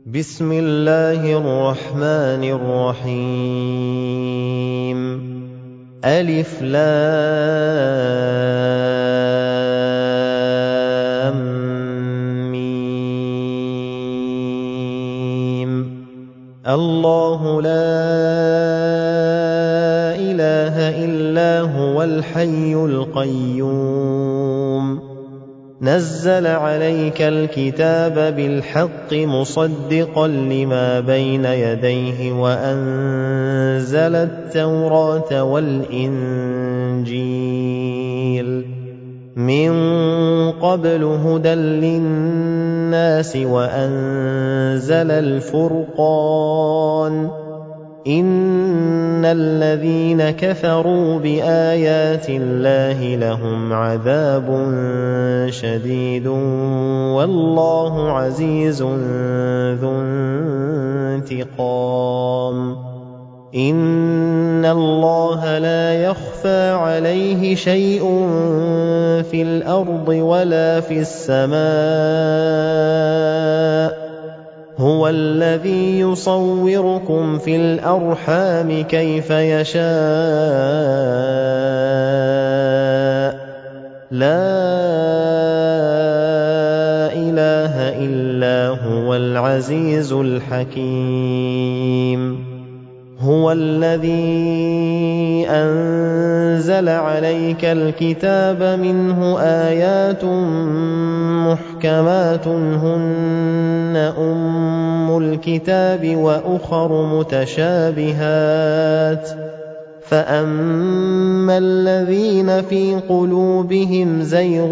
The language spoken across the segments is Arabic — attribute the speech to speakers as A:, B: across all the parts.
A: بسم الله الرحمن الرحيم ألف لام ميم الله لا إله إلا هو الحي القيوم نزل عليك الكتاب بالحق مصدقا لما بين يديه وأنزل التوراة والإنجيل من قبل هدى للناس وأنزل الفرقان إن الذين كفروا بآيات الله لهم عذاب شديد والله عزيز ذو انتقام إن الله لا يخفى عليه شيء في الأرض ولا في السماء هو الذي يصوركم في الأرحام كيف يشاء لا إله إلا هو العزيز الحكيم هو الذي أنزل عليك الكتاب منه آيات محكمات هن أم الكتاب وأخر متشابهات فأما الذين في قلوبهم زيغ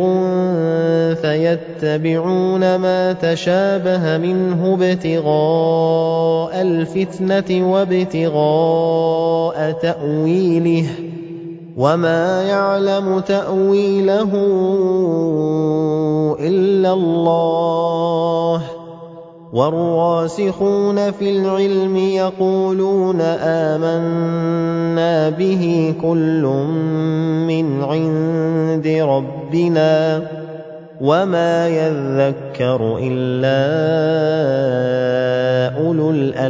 A: فيتبعون ما تشابه منه ابتغاء الفتنة وابتغاء تأويله وما يعلم تأويله إلا الله والراسخون في العلم يقولون آمنا به كل من عند ربنا وما يذكر إلا أولو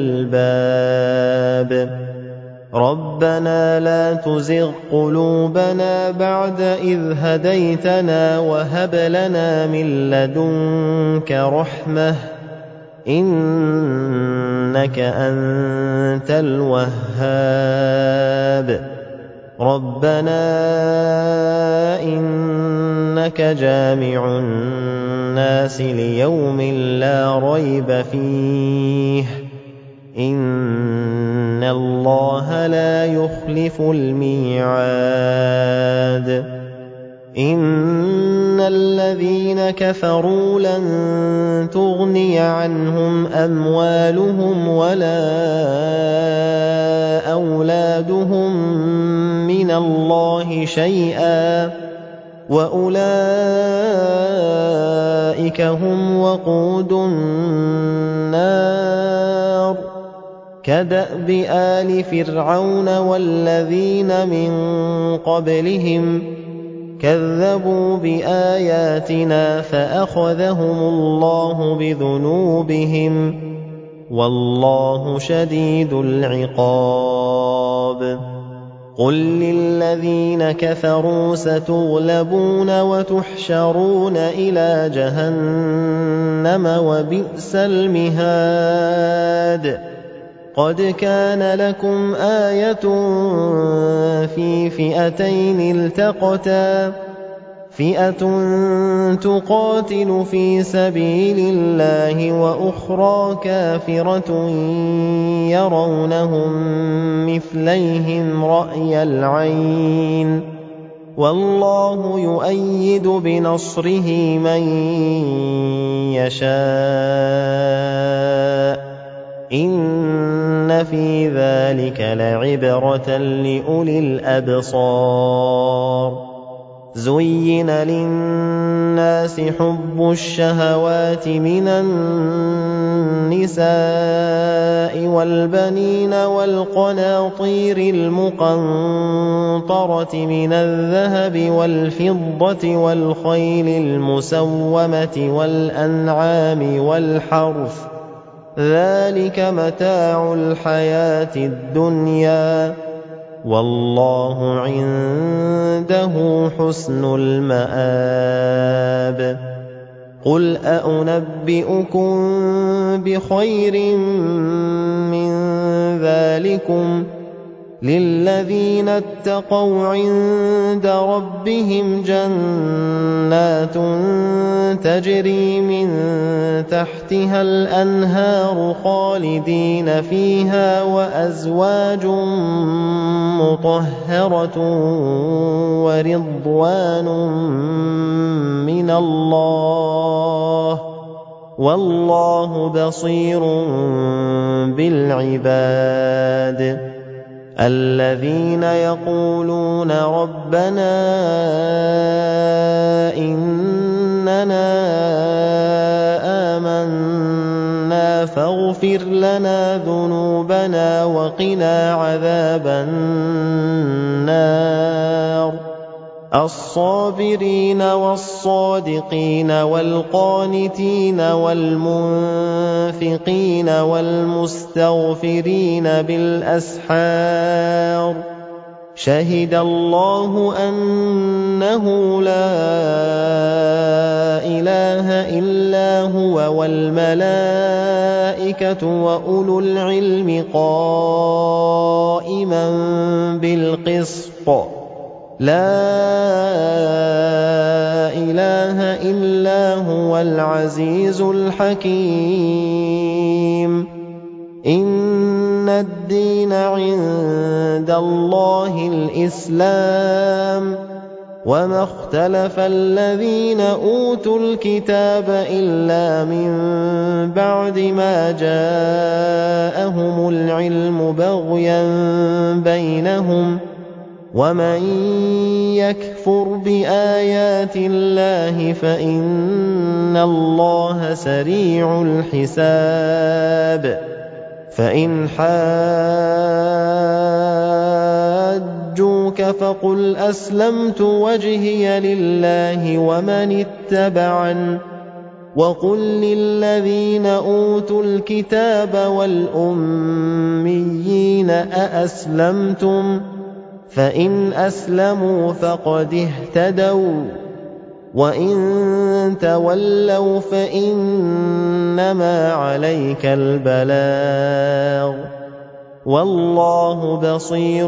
A: الألباب ربنا لا تزغ قلوبنا بعد إذ هديتنا وهب لنا من لدنك رحمة إنك أنت الوهاب ربنا إنك جامع الناس ليوم لا ريب فيه إن الله لا يخلف الميعاد إن الذين كفروا لن تغني عنهم أموالهم ولا أولادهم من الله شيئا وأولئك هم وقود النار كدأب آل فرعون والذين من قبلهم كذبوا بآياتنا فأخذهم الله بذنوبهم والله شديد العقاب قل للذين كفروا ستغلبون وتحشرون إلى جهنم وبئس المهاد قد كان لكم آية في فئتين التقتا فئة تقاتل في سبيل الله وأخرى كافرة يرونهم مثليهم رأي العين والله يؤيد بنصره من يشاء إن في ذلك لعبرة لأولي الأبصار زين للناس حب الشهوات من النساء والبنين والقناطير المقنطرة من الذهب والفضة والخيل المسومة والأنعام والحرث ذلك متاع الحياة الدنيا والله عنده حسن المآب قل أنبئكم بخير من ذلكم للذين اتقوا عند ربهم جنات تجري من تحتها الأنهار خالدين فيها وأزواج مطهرة ورضوان من الله والله بصير بالعباد الذين يقولون ربنا إننا آمنا فاغفر لنا ذنوبنا وقنا عذاب النار الصابرين والصادقين والقانتين والمنفقين والمستغفرين بالأسحار شهد الله أنه لا إله إلا هو والملائكة وأولو العلم قائما بالقسط لا إله إلا هو العزيز الحكيم إن الدين عند الله الإسلام وما اختلف الذين أوتوا الكتاب إلا من بعد ما جاءهم العلم بغيا بينهم ومن يكفر بآيات الله فإن الله سريع الحساب فإن حاجوك فقل أسلمت وجهي لله ومن اتبعن وقل للذين أوتوا الكتاب والأميين أأسلمتم فإن أسلموا فقد اهتدوا وإن تولوا فإنما عليك البلاغ والله بصير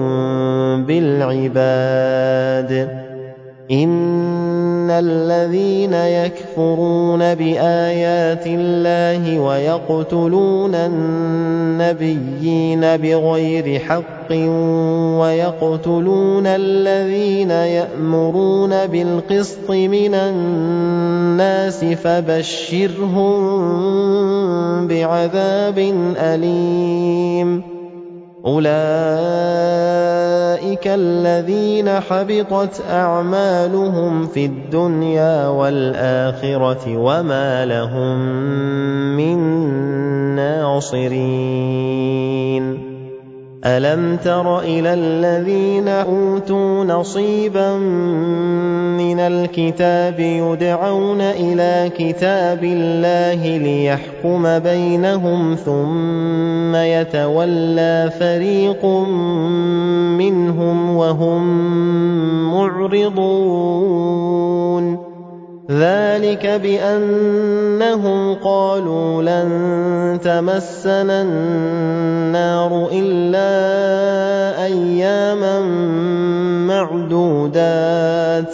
A: بالعباد إن الذين يكفرون بآيات الله ويقتلون النبيين بغير حق ويقتلون الذين يأمرون بالقسط من الناس فبشرهم بعذاب أليم أولئك الذين حبطت أعمالهم في الدنيا والآخرة وما لهم من ناصرين ألم تر إلى الذين أوتوا نصيبا من الكتاب يدعون إلى كتاب الله ليحكم بينهم ثم يتولى فريق منهم وهم معرضون ذلك بأنهم قالوا لن تمسنا النار إلا أياما معدودات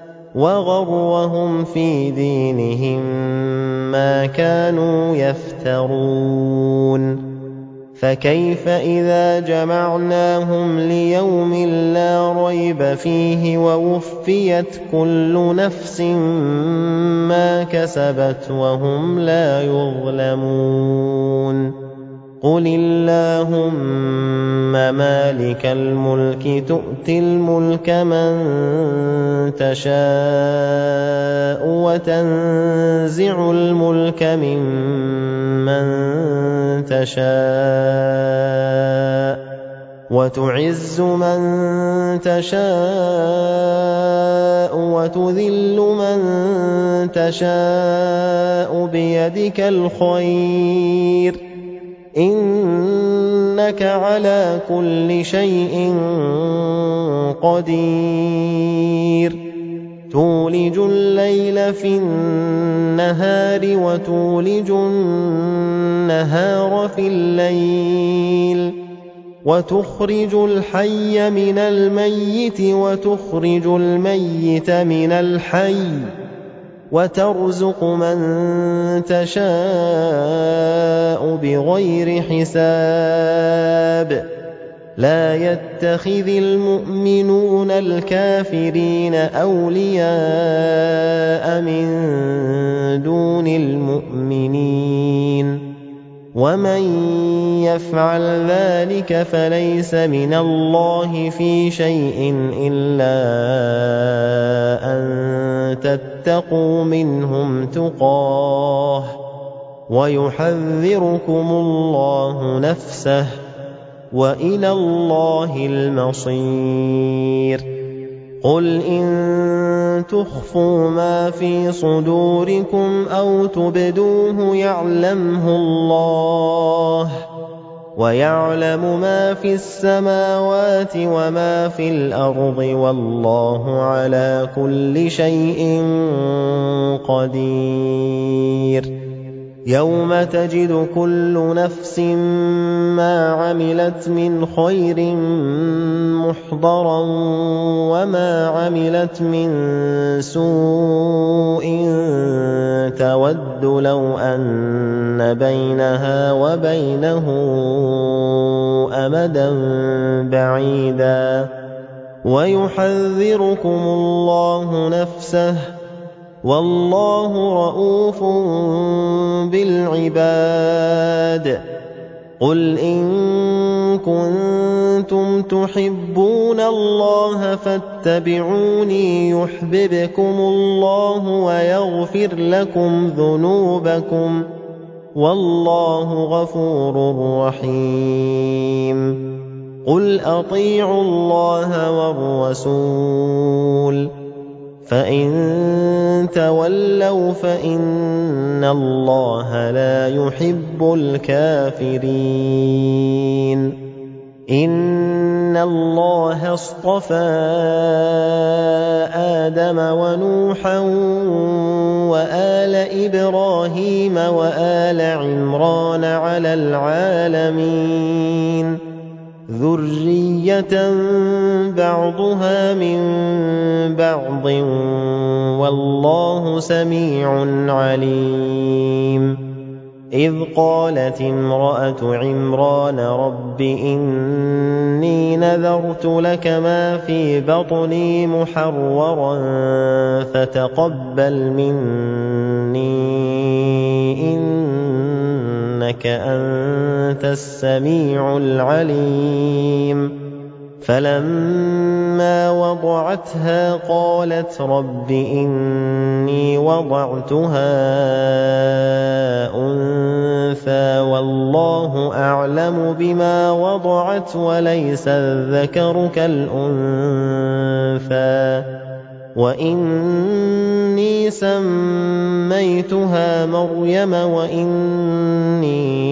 A: وغرهم في دينهم ما كانوا يفترون فكيف إذا جمعناهم ليوم لا ريب فيه ووفيت كل نفس ما كسبت وهم لا يظلمون قل اللهم مالك الملك تؤتي الملك من تشاء وتنزع الملك ممن تشاء وتعز من تشاء وتذل من تشاء بيدك الخير إِنَّكَ عَلَىٰ كُلِّ شَيْءٍ قَدِيرٌ تُولِجُ اللَّيْلَ فِي النَّهَارِ وَتُولِجُ النَّهَارَ فِي اللَّيْلِ وَتُخْرِجُ الْحَيَّ مِنَ الْمَيِّتِ وَتُخْرِجُ الْمَيِّتَ مِنَ الْحَيِّ وَتَرْزُقُ مَن تَشَاءُ بِغَيْرِ حِسَابٍ لَا يَتَّخِذِ الْمُؤْمِنُونَ الْكَافِرِينَ أَوْلِيَاءَ مِن دُونِ الْمُؤْمِنِينَ وَمَن يَفْعَلْ ذَلِكَ فَلَيْسَ مِنَ اللَّهِ فِي شَيْءٍ إِلَّا أَن تَتَّقُوا مِنْهُمْ تُقَاةً وَيُحَذِّرُكُمُ اللَّهُ نَفْسَهُ وَإِلَى اللَّهِ الْمَصِيرُ قُلْ إِن تُخْفُوا مَا فِي صُدُورِكُمْ أَوْ تُبْدُوهُ يَعْلَمْهُ اللَّهُ وَيَعْلَمُ مَا فِي السَّمَاوَاتِ وَمَا فِي الْأَرْضِ وَاللَّهُ عَلَىٰ كُلِّ شَيْءٍ قَدِيرٌ يَوْمَ تَجِدُ كُلُّ نَفْسٍ مَّا عَمِلَتْ مِنْ خَيْرٍ مُّحْضَرًا وَمَا عَمِلَتْ مِن سُوءٍ تَوَدُّ لَوْ أَنَّ بَيْنَهَا وَبَيْنَهُ أَمَدًا بَعِيدًا وَيُحَذِّرُكُمُ اللَّهُ نَفْسَهُ وَاللَّهُ رَءُوفٌ بِالْعِبَادِ قُلْ إِن كُنتُمْ تُحِبُّونَ اللَّهَ فَاتَّبِعُونِي يُحْبِبْكُمُ اللَّهُ وَيَغْفِرْ لَكُمْ ذُنُوبَكُمْ وَاللَّهُ غَفُورٌ رَّحِيمٌ قُلْ أَطِيعُوا اللَّهَ وَالرَّسُولَ فَإِن تَوَلَّوْا فَإِنَّ اللَّهَ لَا يُحِبُّ الْكَافِرِينَ إِنَّ اللَّهَ اصْطَفَىٰ آدَمَ وَنُوحًا وَآلَ إِبْرَاهِيمَ وَآلَ عِمْرَانَ عَلَى الْعَالَمِينَ ذُرِّيَّةً بَعْضُهَا مِن بَعْضٍ وَاللَّهُ سَمِيعٌ عَلِيمٌ إِذْ قَالَتِ امْرَأَتُ عِمْرَانَ رَبِّ إِنِّي نَذَرْتُ لَكَ مَا فِي بَطْنِي مُحَرَّرًا فَتَقَبَّلْ مِنِّي إِنَّكَ أَنتَ السَّمِيعُ الْعَلِيمُ فَلَمَّا وَضَعَتْهَا قَالَتْ رَبِّ إِنِّي وَضَعْتُهَا أُنثَىٰ وَاللَّهُ أَعْلَمُ بِمَا وَضَعَتْ وَلَيْسَ الذَّكَرُ كَالْأُنثَىٰ وَإِنِّي سَمَّيْتُهَا مَرْيَمَ وَإِنِّي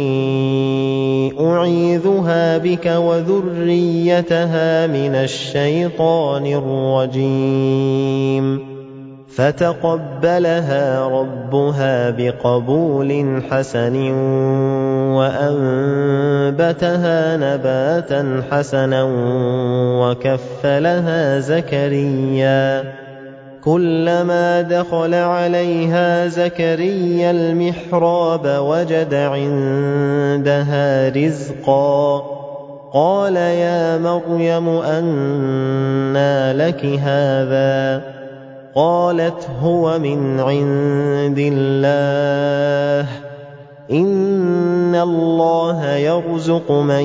A: أُعِيذُهَا بِكَ وَذُرِّيَّتَهَا مِنَ الشَّيْطَانِ الرَّجِيمِ فَتَقَبَّلَهَا رَبُّهَا بِقَبُولٍ حَسَنٍ وَأَنبَتَهَا نَبَاتًا حَسَنًا وَكَفَّلَهَا زَكَرِيَّا كُلَّمَا دَخَلَ عَلَيْهَا زَكَرِيَّا الْمِحْرَابَ وَجَدَ عِندَهَا رِزْقًا قَالَ يَا مَرْيَمُ أَنَّىٰ لَكِ هَٰذَا قَالَتْ هُوَ مِنْ عِندِ اللَّهِ إِنَّ اللَّهَ يَرْزُقُ مَن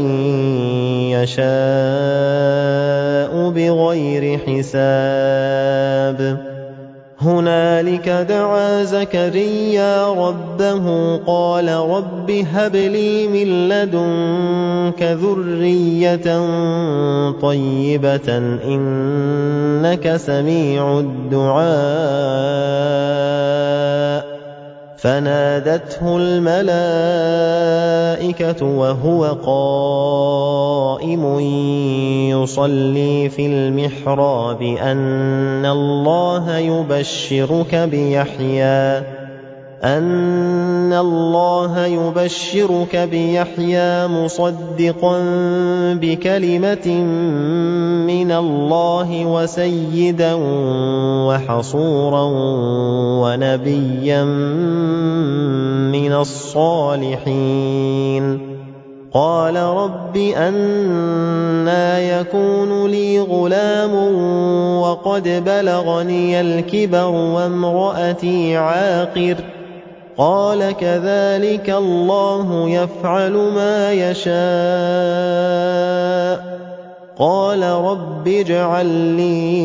A: يَشَاءُ بِغَيْرِ حِسَابٍ هُنَالِكَ دَعَا زَكَرِيَّا رَبَّهُ قَالَ رَبِّ هَبْ لِي مِن لَّدُنكَ ذُرِّيَّةً طَيِّبَةً إِنَّكَ سَمِيعُ الدُّعَاءِ فَنَادَتْهُ الْمَلَائِكَةُ الْمَلَائِكَةُ وَهُوَ قَائِمٌ يُصَلِّي فِي الْمِحْرَابِ أَنَّ اللَّهَ يُبَشِّرُكَ بِيَحْيَىٰ مُصَدِّقًا بِكَلِمَةٍ مِّنَ اللَّهِ وَسَيِّدًا وَحَصُورًا وَنَبِيًّا مِّنَ الصَّالِحِينَ قَالَ رَبِّ أَنَّىٰ يَكُونُ لِي غُلَامٌ وَقَدْ بَلَغَنِيَ الْكِبَرُ وَامْرَأَتِي عَاقِرٌ قَالَ كَذَٰلِكَ اللَّهُ يَفْعَلُ مَا يَشَاءُ قَالَ رَبِّ اجْعَل لِّي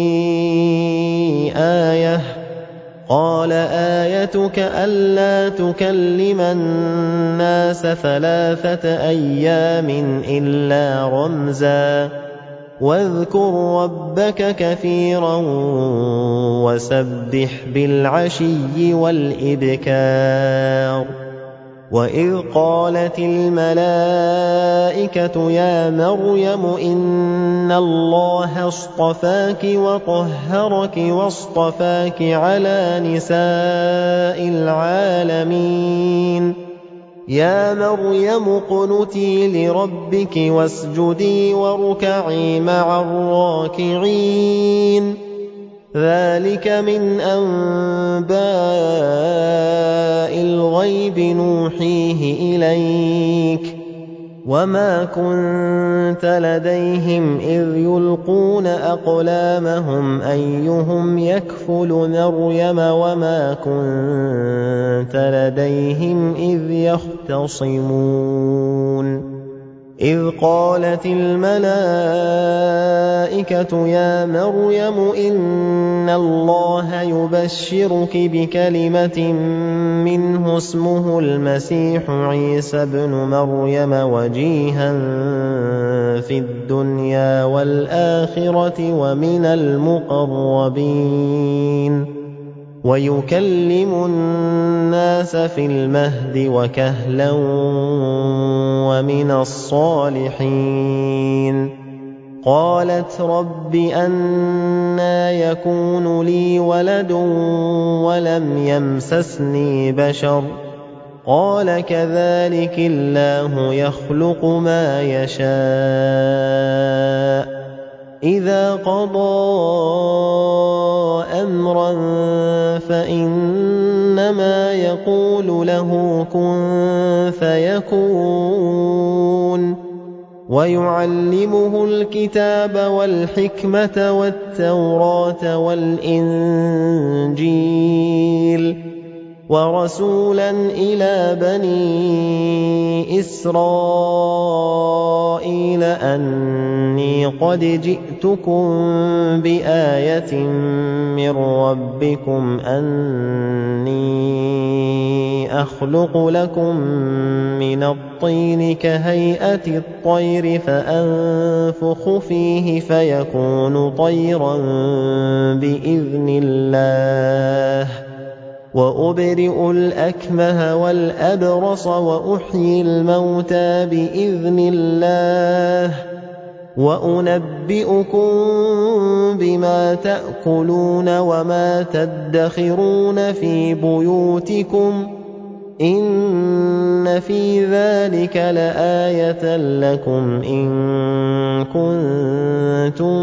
A: آيَةً قَالَ آيَتُكَ أَلَّا تُكَلِّمَ النَّاسَ 3 أيَّامٍ إِلَّا رَمْزًا وَاذْكُر رَّبَّكَ كَثِيرًا وَسَبِّحْ بِالْعَشِيِّ وَالْإِبْكَارِ وَإِذْ قَالَتِ الْمَلَائِكَةُ يَا مَرْيَمُ إِنَّ اللَّهَ اصْطَفَاكِ وَطَهَّرَكِ وَاصْطَفَاكِ عَلَىٰ نِسَاءِ الْعَالَمِينَ يَا مَرْيَمُ اقْنُتِي لِرَبِّكِ وَاسْجُدِي وَارْكَعِي مَعَ الرَّاكِعِينَ ذَٰلِكَ مِنْ أَنبَاءِ الْغَيْبِ نُوحِيهِ إِلَيْكَ وَمَا كُنتَ لَدَيْهِمْ إِذْ يُلْقُونَ أَقْلَامَهُمْ أَيُّهُمْ يَكْفُلُ مَرْيَمَ وَمَا كُنتَ لَدَيْهِمْ إِذْ يَخْتَصِمُونَ إِذْ قَالَتِ الْمَلَائِكَةُ يَا مَرْيَمُ إِنَّ اللَّهَ يُبَشِّرُكِ بِكَلِمَةٍ مِّنْهُ اسْمُهُ الْمَسِيحُ عِيسَى ابْنُ مَرْيَمَ وَجِيهًا فِي الدُّنْيَا وَالْآخِرَةِ وَمِنَ الْمُقَرَّبِينَ وَيُكَلِّمُ النَّاسَ فِي الْمَهْدِ وَكَهْلًا وَمِنَ الصَّالِحِينَ قَالَتْ رَبِّ أَنَّىٰ يَكُونُ لِي وَلَدٌ وَلَمْ يَمْسَسْنِي بَشَرٌ قَالَ كَذَٰلِكِ اللَّهُ يَخْلُقُ مَا يَشَاءُ إِذَا قَضَىٰ أَمْرًا فَإِنَّمَا يَقُولُ لَهُ كُن فَيَكُونُ وَيُعَلِّمُهُ الْكِتَابَ وَالْحِكْمَةَ وَالتَّوْرَاةَ وَالْإِنجِيلَ وَرَسُولًا إِلَىٰ بَنِي إِسْرَائِيلَ أَنِّي قَدْ جِئْتُكُم بِآيَةٍ مِّن رَّبِّكُمْ أَنِّي أَخْلُقُ لَكُم مِّنَ الطِّينِ كَهَيْئَةِ الطَّيْرِ فَأَنفُخُ فِيهِ فَيَكُونُ طَيْرًا بِإِذْنِ اللَّهِ وَأُبْرِئُ الْأَكْمَهَ وَالْأَبْرَصَ وَأُحْيِي الْمَوْتَىٰ بِإِذْنِ اللَّهِ وَأُنَبِّئُكُم بِمَا تَأْكُلُونَ وَمَا تَدَّخِرُونَ فِي بُيُوتِكُمْ ۚ إِنَّ فِي ذَٰلِكَ لَآيَةً لَّكُمْ إِن كُنتُم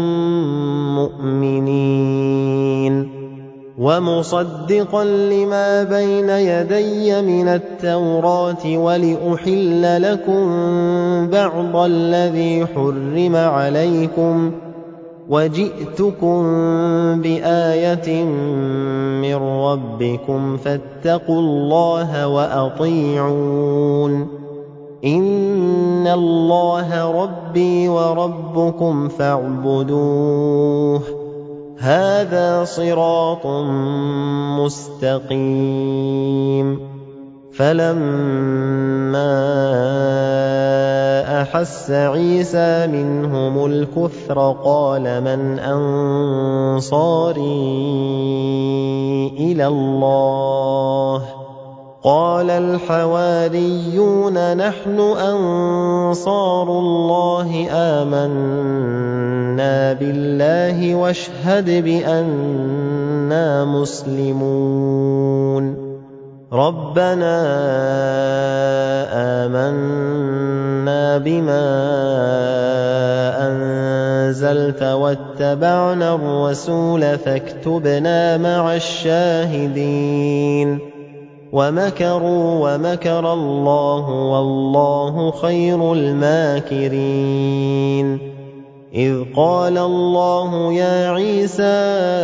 A: مُّؤْمِنِينَ وَمُصَدِّقًا لِّمَا بَيْنَ يَدَيَّ مِنَ التَّوْرَاةِ وَلِأُحِلَّ لَكُم بَعْضَ الَّذِي حُرِّمَ عَلَيْكُمْ ۚ وَجِئْتُكُم بِآيَةٍ مِّن رَّبِّكُمْ فَاتَّقُوا اللَّهَ وَأَطِيعُونِ إِنَّ اللَّهَ رَبِّي وَرَبُّكُمْ فَاعْبُدُوهُ هَٰذَا صِرَاطٌ مُّسْتَقِيمٌ فَلَمَّا أَحَسَّ عِيسَىٰ مِنْهُمُ الْكُفْرَ قَالَ مَنْ أَنصَارِي إِلَى اللَّهِ قال الحواريون نحن أنصار الله آمنا بالله واشهد بأننا مسلمون ربنا آمنا بما أنزلت واتبعنا الرسول فاكتبنا مع الشاهدين ومكروا ومكر الله والله خير الماكرين إذ قال الله يا عيسى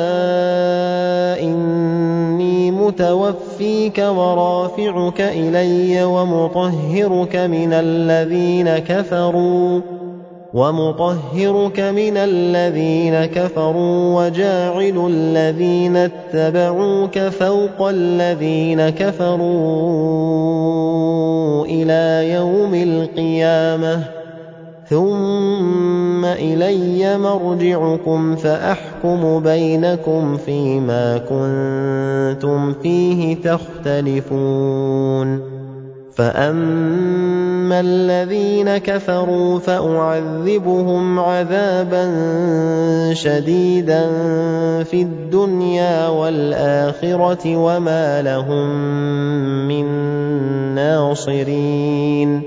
A: إني متوفيك ورافعك إلي ومطهرك من الذين كفروا وجاعل الذين اتبعوك فوق الذين كفروا إلى يوم القيامة ثم إلي مرجعكم فأحكم بينكم فيما كنتم فيه تختلفون فأما الذين كفروا فأعذبهم عذابا شديدا في الدنيا والآخرة وما لهم من ناصرين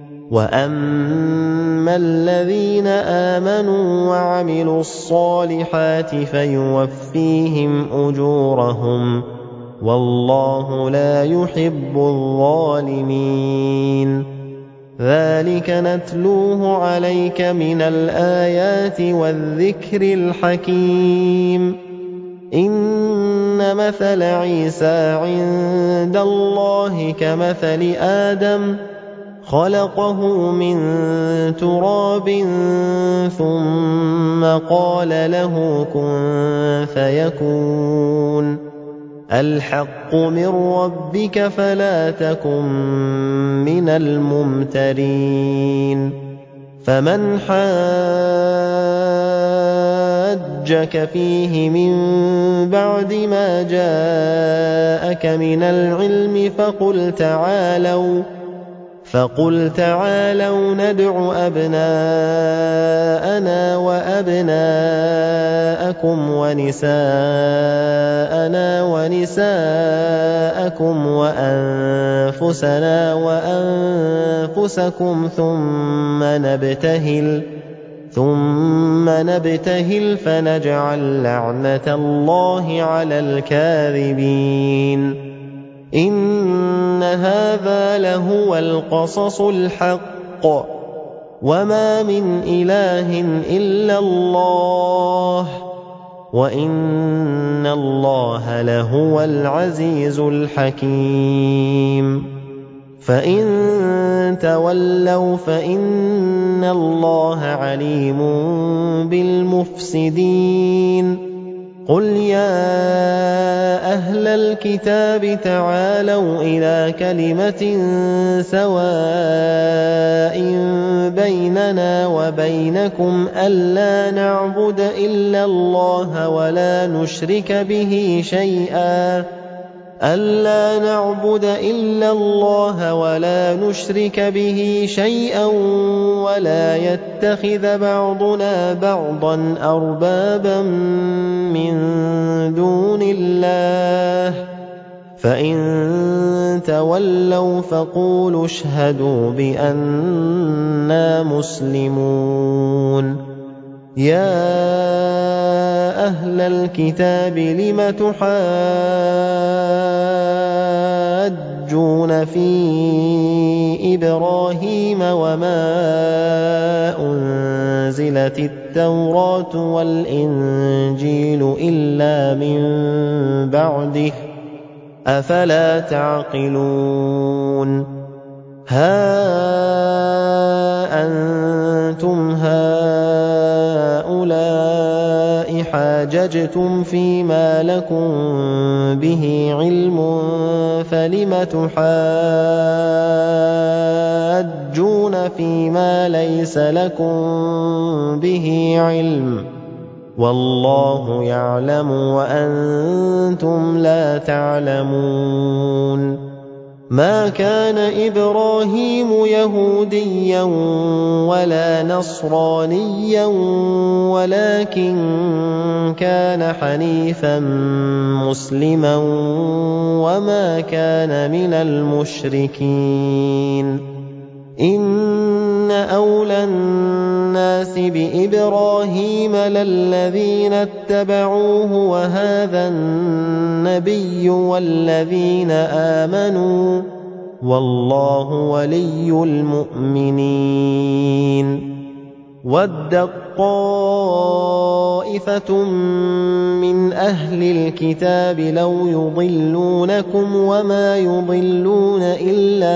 A: وأما الذين آمنوا وعملوا الصالحات فيوفيهم أجورهم والله لا يحب الظالمين ذلك نتلوه عليك من الآيات والذكر الحكيم إن مثل عيسى عند الله كمثل آدم خلقه من تراب ثم قال له كن فيكون الحق من ربك فلا تكن من الممترين فمن حاجك فيه من بعد ما جاءك من العلم فقل تعالوا ندع أبناءنا وأبناءكم ونساءنا ونساءكم وأنفسنا وأنفسكم ثم نبتهل فنجعل لعنة الله على الكاذبين إن هذا لهو القصص الحق وما من إله إلا الله وإن الله لهو العزيز الحكيم فإن تولوا فإن الله عليم بالمفسدين قل يا أهل الكتاب تعالوا إلى كلمة سواء بيننا وبينكم ألا نعبد إلا الله ولا نشرك به شيئا ولا يتخذ بعضنا بعضا أربابا من دون الله فإن تولوا فقولوا اشهدوا بأننا مسلمون يا أهل الكتاب لم تحاجون في إبراهيم وما أنزلت التوراة والإنجيل إلا من بعده أفلا تعقلون ها أنتم هؤلاء حاججتم فيما لكم به علم فلم تحاجون فيما ليس لكم به علم والله يعلم وأنتم لا تعلمون مَا كَانَ إِبْرَاهِيمُ يَهُودِيًّا وَلَا نَصْرَانِيًّا وَلَٰكِن كَانَ حَنِيفًا مُّسْلِمًا وَمَا كَانَ مِنَ الْمُشْرِكِينَ إِنَّ أَوْلَى النَّاسِ بِإِبْرَاهِيمَ لَلَّذِينَ اتَّبَعُوهُ وَهَٰذَا النَّبِيُّ وَالَّذِينَ آمَنُوا ۗ وَاللَّهُ وَلِيُّ الْمُؤْمِنِينَ وَدَّت طَّائِفَةٌ مِّنْ أَهْلِ الْكِتَابِ لَوْ يُضِلُّونَكُمْ وَمَا يُضِلُّونَ إِلَّا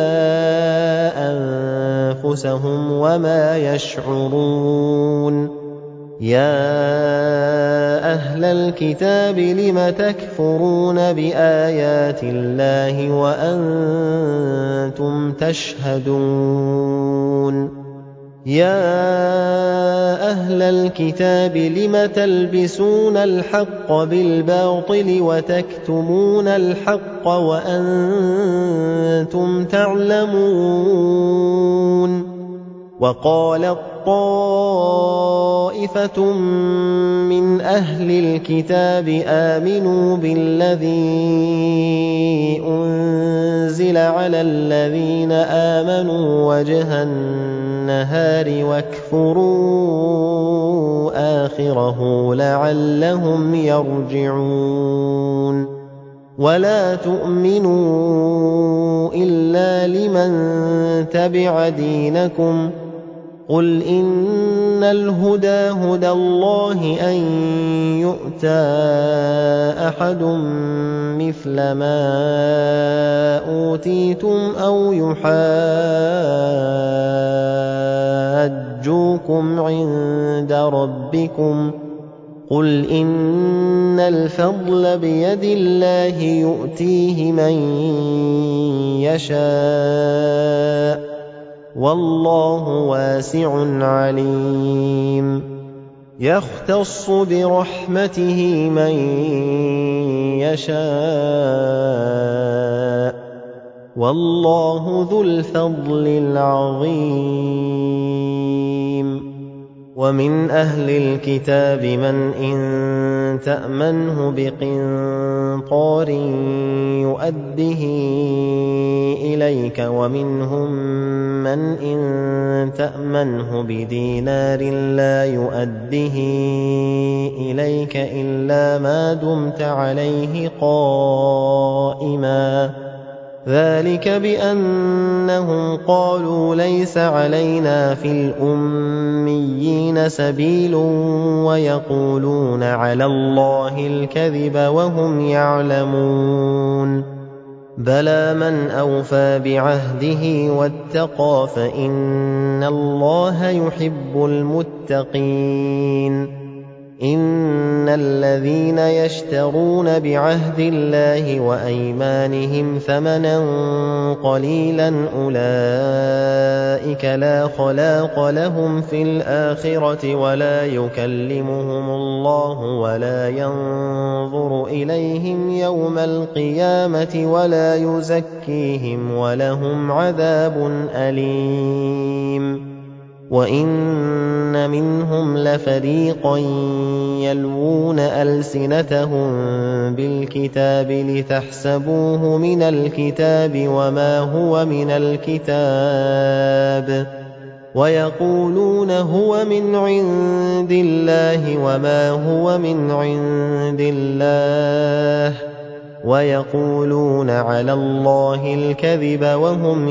A: أَنفُسَهُمْ وَمَا يَشْعُرُونَ يَا أَهْلَ الْكِتَابِ لِمَ تَكْفُرُونَ بِآيَاتِ اللَّهِ وَأَنتُمْ تَشْهَدُونَ يَا أَهْلَ الْكِتَابِ لِمَ تَلْبِسُونَ الْحَقَّ بِالْبَاطِلِ وَتَكْتُمُونَ الْحَقَّ وَأَنتُمْ تَعْلَمُونَ وَقَالَت طَّائِفَةٌ مِّنْ أَهْلِ الْكِتَابِ آمِنُوا بِالَّذِي أُنزِلَ عَلَى الَّذِينَ آمَنُوا وَجْهَ النَّهَارِ وَاكْفُرُوا آخِرَهُ لَعَلَّهُمْ يَرْجِعُونَ وَلَا تُؤْمِنُوا إِلَّا لِمَن تَبِعَ دِينَكُمْ قُلْ إِنَّ الْهُدَىٰ هُدَى اللَّهِ أَن يُؤْتَىٰ أَحَدٌ مِّثْلَ مَا أُوتِيتُمْ أَوْ يُحَاجُّوكُمْ عِندَ رَبِّكُمْ قُلْ إِنَّ الْفَضْلَ بِيَدِ اللَّهِ يُؤْتِيهِ مَن يَشَاءُ وَاللَّهُ وَاسِعٌ عَلِيمٌ يَخْتَصُّ بِرَحْمَتِهِ مَن يَشَاءُ وَاللَّهُ ذُو الْفَضْلِ الْعَظِيمِ وَمِنْ أَهْلِ الْكِتَابِ مَنْ إِن تَأْمَنْهُ بِقِنطَارٍ يُؤَدِّهِ إِلَيْكَ وَمِنْهُم مَّنْ إِن تَأْمَنْهُ بِدِينَارٍ لَّا يُؤَدِّهِ إِلَيْكَ إِلَّا مَا دُمْتَ عَلَيْهِ قَائِمًا ذَلِكَ بِأَنَّهُمْ قَالُوا لَيْسَ عَلَيْنَا فِي الْأُمِّيِّينَ سَبِيلٌ وَيَقُولُونَ عَلَى اللَّهِ الْكَذِبَ وَهُمْ يَعْلَمُونَ بَلَىٰ مَنْ أَوْفَىٰ بِعَهْدِهِ وَاتَّقَىٰ فَإِنَّ اللَّهَ يُحِبُّ الْمُتَّقِينَ إِنَّ الَّذِينَ يَشْتَرُونَ بِعَهْدِ اللَّهِ وَأَيْمَانِهِمْ ثَمَنًا قَلِيلًا أُولَٰئِكَ لَا خَلَاقَ لَهُمْ فِي الْآخِرَةِ وَلَا يُكَلِّمُهُمُ اللَّهُ وَلَا يَنظُرُ إِلَيْهِمْ يَوْمَ الْقِيَامَةِ وَلَا يُزَكِّيهِمْ وَلَهُمْ عَذَابٌ أَلِيمٌ وَإِنَّ مِنْهُمْ لَفَرِيقًا يَلْوُونَ أَلْسِنَتَهُم بِالْكِتَابِ لِتَحْسَبُوهُ مِنَ الْكِتَابِ وَمَا هُوَ مِنَ الْكِتَابِ وَيَقُولُونَ هُوَ مِنْ عِندِ اللَّهِ وَمَا هُوَ مِنْ عِندِ اللَّهِ وَيَقُولُونَ عَلَى اللَّهِ الْكَذِبَ وَهُمْ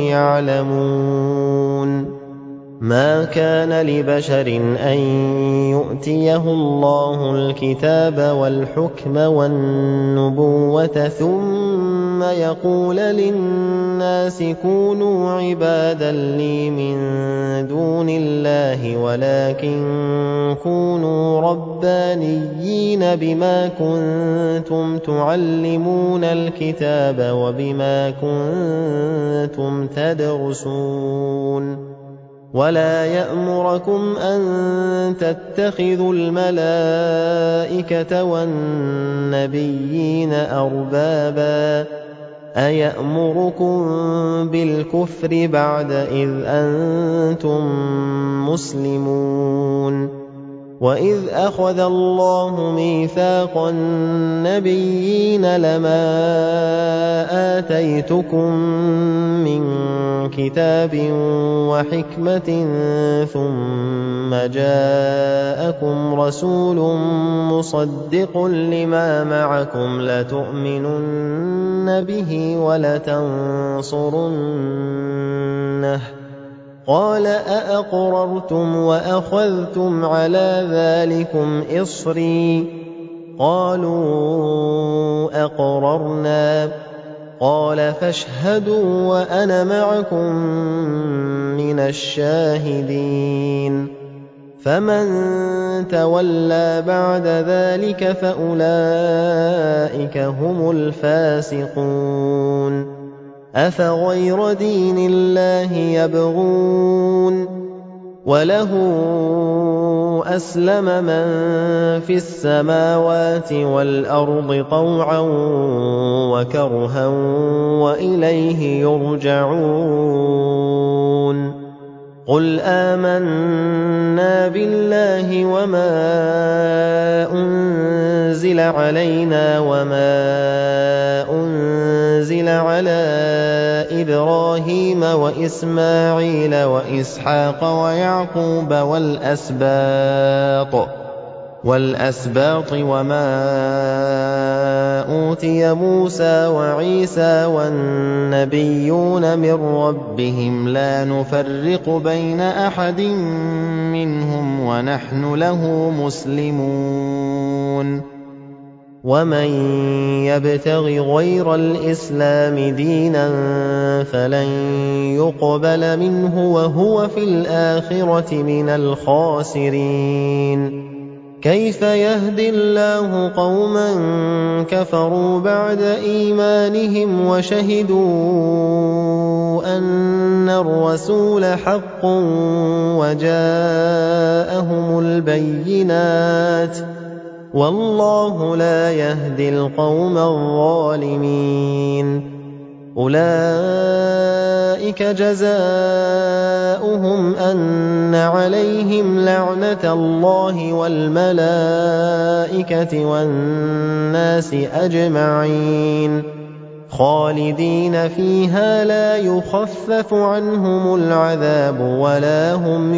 A: يَعْلَمُونَ مَا كَانَ لِبَشَرٍ أَن يُؤْتِيَهُ اللَّهُ الْكِتَابَ وَالْحُكْمَ وَالنُّبُوَّةَ ثُمَّ يَقُولَ لِلنَّاسِ كُونُوا عِبَادًا لِّي مِن دُونِ اللَّهِ وَلَٰكِن كُونُوا رَبَّانِيِّينَ بِمَا كُنتُمْ تُعَلِّمُونَ الْكِتَابَ وَبِمَا كُنتُمْ تَدْرُسُونَ وَلَا يَأْمُرَكُمْ أَن تَتَّخِذُوا الْمَلَائِكَةَ وَالنَّبِيِّينَ أَرْبَابًا أَيَأْمُرُكُم بِالْكُفْرِ بَعْدَ إِذْ أَنتُم مُّسْلِمُونَ وَإِذْ أَخَذَ اللَّهُ مِيثَاقَ النَّبِيِّينَ لَمَا آتَيْتُكُم مِّن كِتَابٍ وَحِكْمَةٍ ثُمَّ جَاءَكُمْ رَسُولٌ مُّصَدِّقٌ لِّمَا مَعَكُمْ لَتُؤْمِنُنَّ بِهِ وَلَتَنصُرُنَّهُ قَالَ أَأَقْرَرْتُمْ وَأَخَذْتُمْ عَلَىٰ ذَٰلِكُمْ إِصْرِي قَالُوا أَقْرَرْنَا قَالَ فَاشْهَدُوا وَأَنَا مَعَكُم مِّنَ الشَّاهِدِينَ فَمَن تَوَلَّىٰ بَعْدَ ذَٰلِكَ فَأُولَٰئِكَ هُمُ الْفَاسِقُونَ أَفَغَيْرَ دِينِ اللَّهِ يَبْغُونَ وَلَهُ أَسْلَمَ مَن فِي السَّمَاوَاتِ وَالْأَرْضِ طَوْعًا وَكَرْهًا وَإِلَيْهِ يُرْجَعُونَ قُلْ آمَنَّا بِاللَّهِ وَمَا أُنزِلَ عَلَيْنَا وَمَا أُنزِلَ عَلَىٰ إِبْرَاهِيمَ وَإِسْمَاعِيلَ وَإِسْحَاقَ وَيَعْقُوبَ وَالْأَسْبَاطِ وَمَا أُوتِيَ مُوسَىٰ وَعِيسَىٰ وَالنَّبِيُّونَ مِن رَّبِّهِمْ لَا نُفَرِّقُ بَيْنَ أَحَدٍ مِّنْهُمْ وَنَحْنُ لَهُ مُسْلِمُونَ وَمَن يَبْتَغِ غَيْرَ الْإِسْلَامِ دِينًا فَلَن يُقْبَلَ مِنْهُ وَهُوَ فِي الْآخِرَةِ مِنَ الْخَاسِرِينَ كَيْفَ يَهْدِي اللَّهُ قَوْمًا كَفَرُوا بَعْدَ إِيمَانِهِمْ وَشَهِدُوا أَنَّ الرَّسُولَ حَقٌّ وَجَاءَهُمُ الْبَيِّنَاتُ وَاللَّهُ لَا يَهْدِي الْقَوْمَ الظَّالِمِينَ أُولَٰئِكَ جَزَاؤُهُمْ أَنَّ عَلَيْهِمْ لَعْنَةَ اللَّهِ وَالْمَلَائِكَةِ وَالنَّاسِ أَجْمَعِينَ خَالِدِينَ فِيهَا لَا يُخَفَّفُ عَنْهُمُ الْعَذَابُ وَلَا هُمْ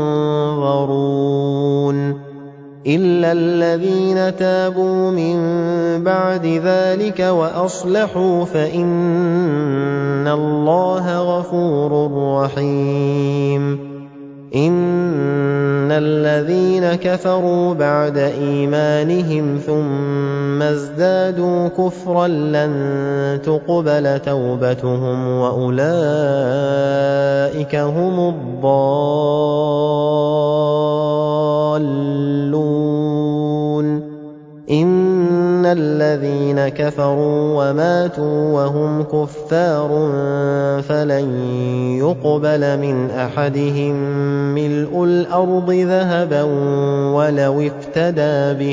A: يُنظَرُونَ إِلَّا الَّذِينَ تَابُوا مِن بَعْدِ ذَلِكَ وَأَصْلَحُوا فَإِنَّ اللَّهَ غَفُورٌ رَّحِيمٌ إِنَّ الَّذِينَ كَفَرُوا بَعْدَ إِيمَانِهِمْ ثُمَّ ازْدَادُوا كُفْرًا لَّن تُقْبَلَ تَوْبَتُهُمْ وَأُولَٰئِكَ هُمُ الضَّالُّونَ إِنَّ الَّذِينَ كَفَرُوا وَمَاتُوا وَهُمْ كُفَّارٌ فَلَن يُقْبَلَ مِنْ أَحَدِهِم مِّلْءُ الْأَرْضِ ذَهَبًا وَلَوِ افْتَدَىٰ بِهِ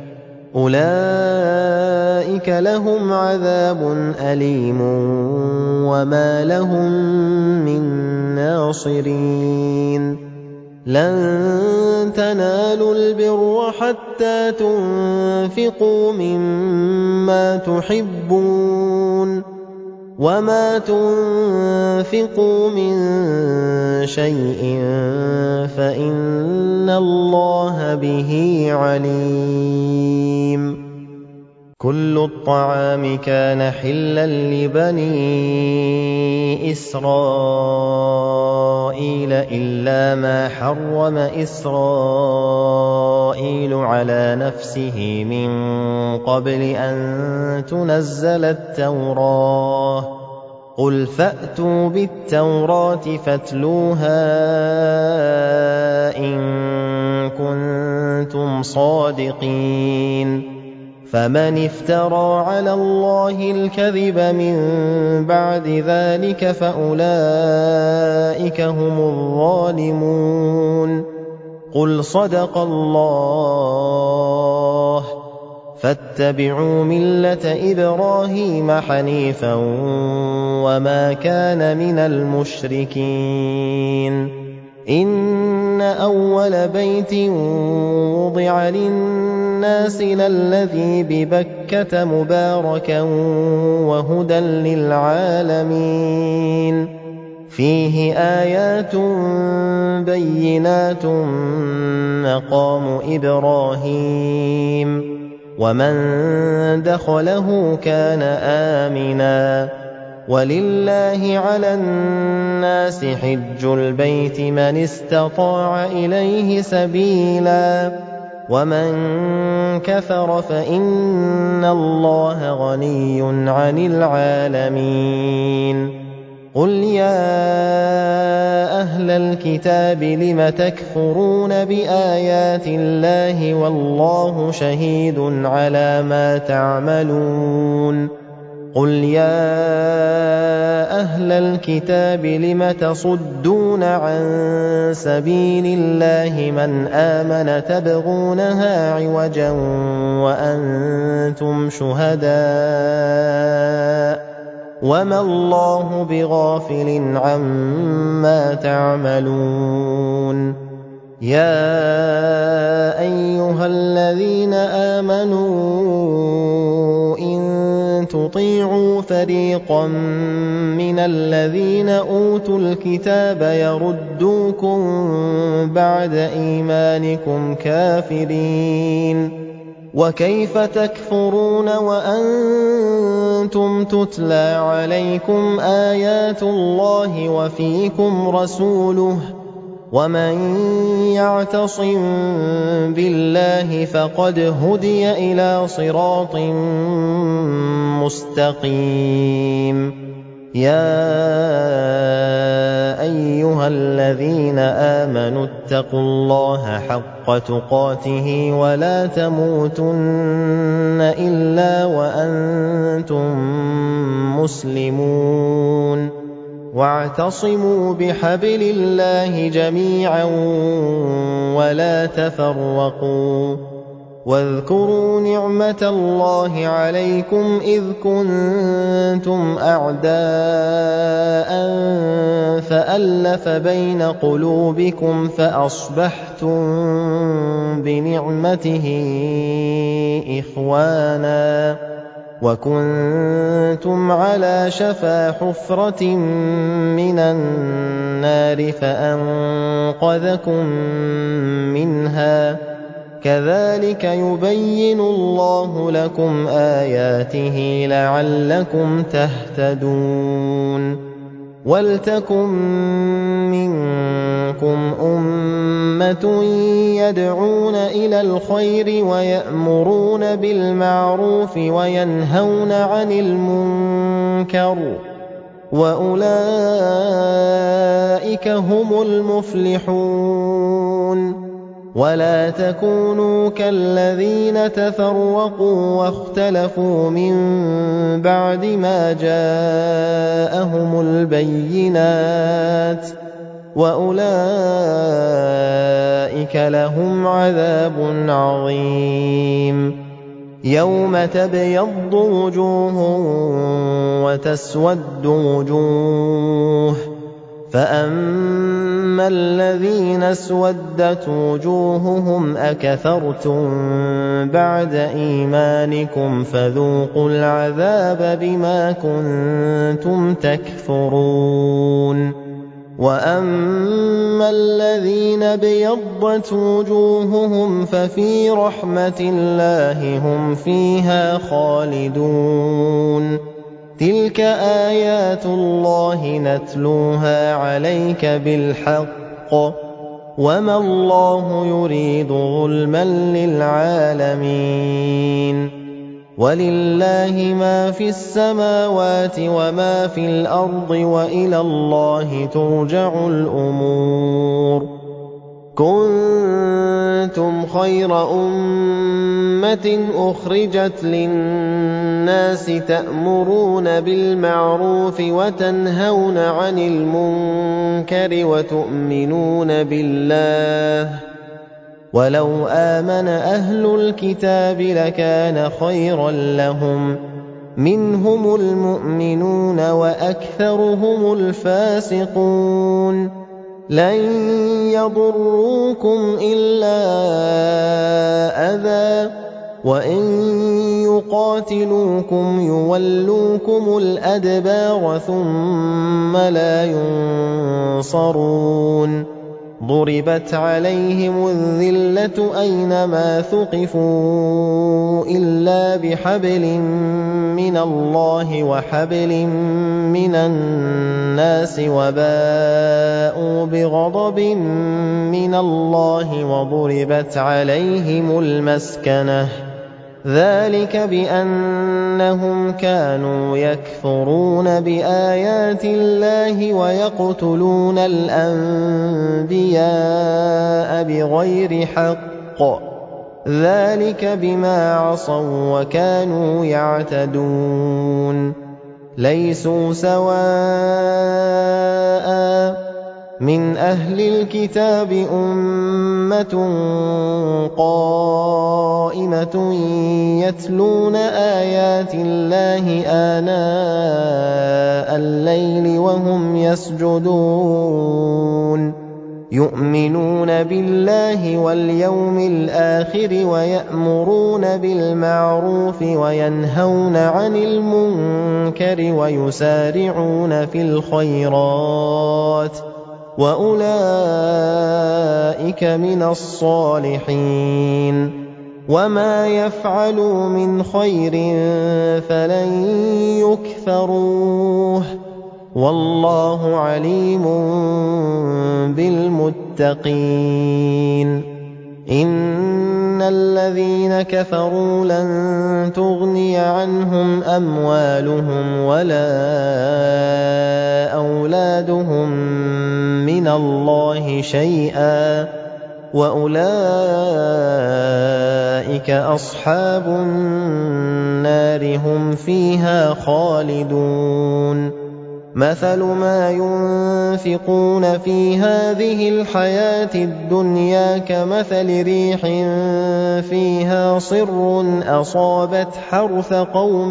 A: أُولَٰئِكَ لَهُمْ عَذَابٌ أَلِيمٌ وَمَا لَهُم مِّن نَّاصِرِينَ لَن تَنَالُوا الْبِرَّ حَتَّىٰ تُنفِقُوا مِمَّا تُحِبُّونَ وَمَا تُنفِقُوا مِن شَيْءٍ فَإِنَّ اللَّهَ بِهِ عَلِيمٌ كُلُّ الطَّعَامِ كَانَ حِلًّا لِّبَنِي إِسْرَائِيلَ إِلَّا مَا حَرَّمَ إِسْرَائِيلُ عَلَىٰ نَفْسِهِ مِن قَبْلِ أَن تُنَزَّلَ التَّوْرَاةُ قُلْ فَأْتُوا بِالتَّوْرَاةِ فَاتْلُوهَا إِن كُنتُمْ صَادِقِينَ فَمَنِ افْتَرَىٰ عَلَى اللَّهِ الْكَذِبَ مِن بَعْدِ ذَٰلِكَ فَأُولَٰئِكَ هُمُ الظَّالِمُونَ قُلْ صَدَقَ اللَّهُ فاتبعوا مِلَّةَ إِبْرَاهِيمَ حَنِيفًا وَمَا كَانَ مِنَ الْمُشْرِكِينَ إِنَّ أَوَّلَ بَيْتٍ وُضِعَ لِلنَّاسِ لَلَّذِي بِبَكَّةَ مُبَارَكًا وَهُدًى لِّلْعَالَمِينَ فِيهِ آيَاتٌ بَيِّنَاتٌ مَّقَامُ إِبْرَاهِيمَ وَمَن دَخَلَهُ كَانَ آمِنًا وَلِلَّهِ عَلَى النَّاسِ حِجُّ الْبَيْتِ مَنِ اسْتَطَاعَ إِلَيْهِ سَبِيلًا وَمَن كَفَرَ فَإِنَّ اللَّهَ غَنِيٌّ عَنِ الْعَالَمِينَ قُلْ يَا أَهْلَ الْكِتَابِ لِمَ تَكْفُرُونَ بِآيَاتِ اللَّهِ وَاللَّهُ شَهِيدٌ عَلَىٰ مَا تَعْمَلُونَ قُلْ يَا أَهْلَ الْكِتَابِ لِمَ تَصُدُّونَ عَن سَبِيلِ اللَّهِ مَنْ آمَنَ تَبْغُونَهَا عِوَجًا وَأَنتُمْ شُهَدَاءُ وَمَا اللَّهُ بِغَافِلٍ عَمَّا تَعْمَلُونَ يَا أَيُّهَا الَّذِينَ آمَنُوا إِن تُطِيعُوا فَرِيقًا مِّنَ الَّذِينَ أُوتُوا الْكِتَابَ يَرُدُّوكُم بَعْدَ إِيمَانِكُمْ كَافِرِينَ وَكَيْفَ تَكْفُرُونَ وَأَنتُمْ تُتْلَىٰ عَلَيْكُمْ آيَاتُ اللَّهِ وَفِيكُمْ رَسُولُهُ وَمَن يَعْتَصِم بِاللَّهِ فَقَدْ هُدِيَ إِلَىٰ صِرَاطٍ مُّسْتَقِيمٍ يَا أَيُّهَا الَّذِينَ آمَنُوا اتَّقُوا اللَّهَ حَقَّ تُقَاتِهِ وَلَا تَمُوتُنَّ إِلَّا وَأَنتُم مسلمون واعتصموا بحبل الله جميعا ولا تفرقوا واذكروا نعمة الله عليكم إذ كنتم أعداء فألف بين قلوبكم فأصبحتم بنعمته إخوانا وكنتم على شفا حفرة من النار فأنقذكم منها كذلك يبين الله لكم آياته لعلكم تهتدون ولتكن منكم أمة يدعون إلى الخير ويأمرون بالمعروف وينهون عن المنكر وأولئك هم المفلحون ولا تكونوا كالذين تفرقوا واختلفوا من بعد ما جاءهم البينات وأولئك لهم عذاب عظيم يوم تبيض وجوه وتسود وجوه فأما الذين اسودت وجوههم أكفرتم بعد إيمانكم فذوقوا العذاب بما كنتم تكفرون وأما الذين ابيضت وجوههم ففي رحمة الله هم فيها خالدون تلك آيات الله نتلوها عليك بالحق وما الله يريد ظلما للعالمين ولله ما في السماوات وما في الأرض وإلى الله ترجع الأمور كنتم خير أمة أخرجت للناس تأمرون بالمعروف وتنهون عن المنكر وتؤمنون بالله وَلَوْ آمَنَ أَهْلُ الْكِتَابِ لَكَانَ خَيْرًا لَّهُم مِّنْهُمُ الْمُؤْمِنُونَ وَأَكْثَرُهُمُ الْفَاسِقُونَ لَن يَضُرُّوكُمْ إِلَّا أَذًى وَإِن يُقَاتِلُوكُمْ يُوَلُّوكُمُ الْأَدْبَارَ ثُمَّ لَا يُنصَرُونَ ضُرِبَتْ عَلَيْهِمُ الذِّلَّةُ أَيْنَمَا ثُقِفُوا إِلَّا بِحَبْلٍ مِّنَ اللَّهِ وَحَبْلٍ مِّنَ النَّاسِ وَبَاءُوا بِغَضَبٍ مِّنَ اللَّهِ وَضُرِبَتْ عَلَيْهِمُ الْمَسْكَنَةُ ذَلِكَ بِأَنَّهُمْ كَانُوا يَكْفُرُونَ بِآيَاتِ اللَّهِ وَيَقْتُلُونَ الْأَنبِيَاءَ بِغَيْرِ حَقٍّ ذَلِكَ بِمَا عَصَوا وَّكَانُوا يَعْتَدُونَ لَيْسُوا سَوَاءً مِّنْ أَهْلِ الْكِتَابِ أُمَّةٌ قَائِمَةٌ يَتْلُونَ آيَاتِ اللَّهِ آنَاءَ اللَّيْلِ وَهُمْ يَسْجُدُونَ يُؤْمِنُونَ بِاللَّهِ وَالْيَوْمِ الْآخِرِ وَيَأْمُرُونَ بِالْمَعْرُوفِ وَيَنْهَوْنَ عَنِ الْمُنكَرِ وَيُسَارِعُونَ فِي الْخَيْرَاتِ وَأُولَٰئِكَ مِنَ الصَّالِحِينَ وَمَا يَفْعَلُوا مِنْ خَيْرٍ فَلَن يُكْفَرُوهُ وَاللَّهُ عَلِيمٌ بِالْمُتَّقِينَ إِنَّ الَّذِينَ كَفَرُوا لَن تُغْنِيَ عَنْهُمْ أَمْوَالُهُمْ وَلَا أَوْلَادُهُم مِّنَ اللَّهِ شَيْئًا وَأُولَٰئِكَ أَصْحَابُ النَّارِ هُمْ فِيهَا خَالِدُونَ مَثَلُ مَا يُنفِقُونَ فِي هَٰذِهِ الْحَيَاةِ الدُّنْيَا كَمَثَلِ رِيحٍ فِيهَا صِرٌّ أَصَابَتْ حَرْثَ قَوْمٍ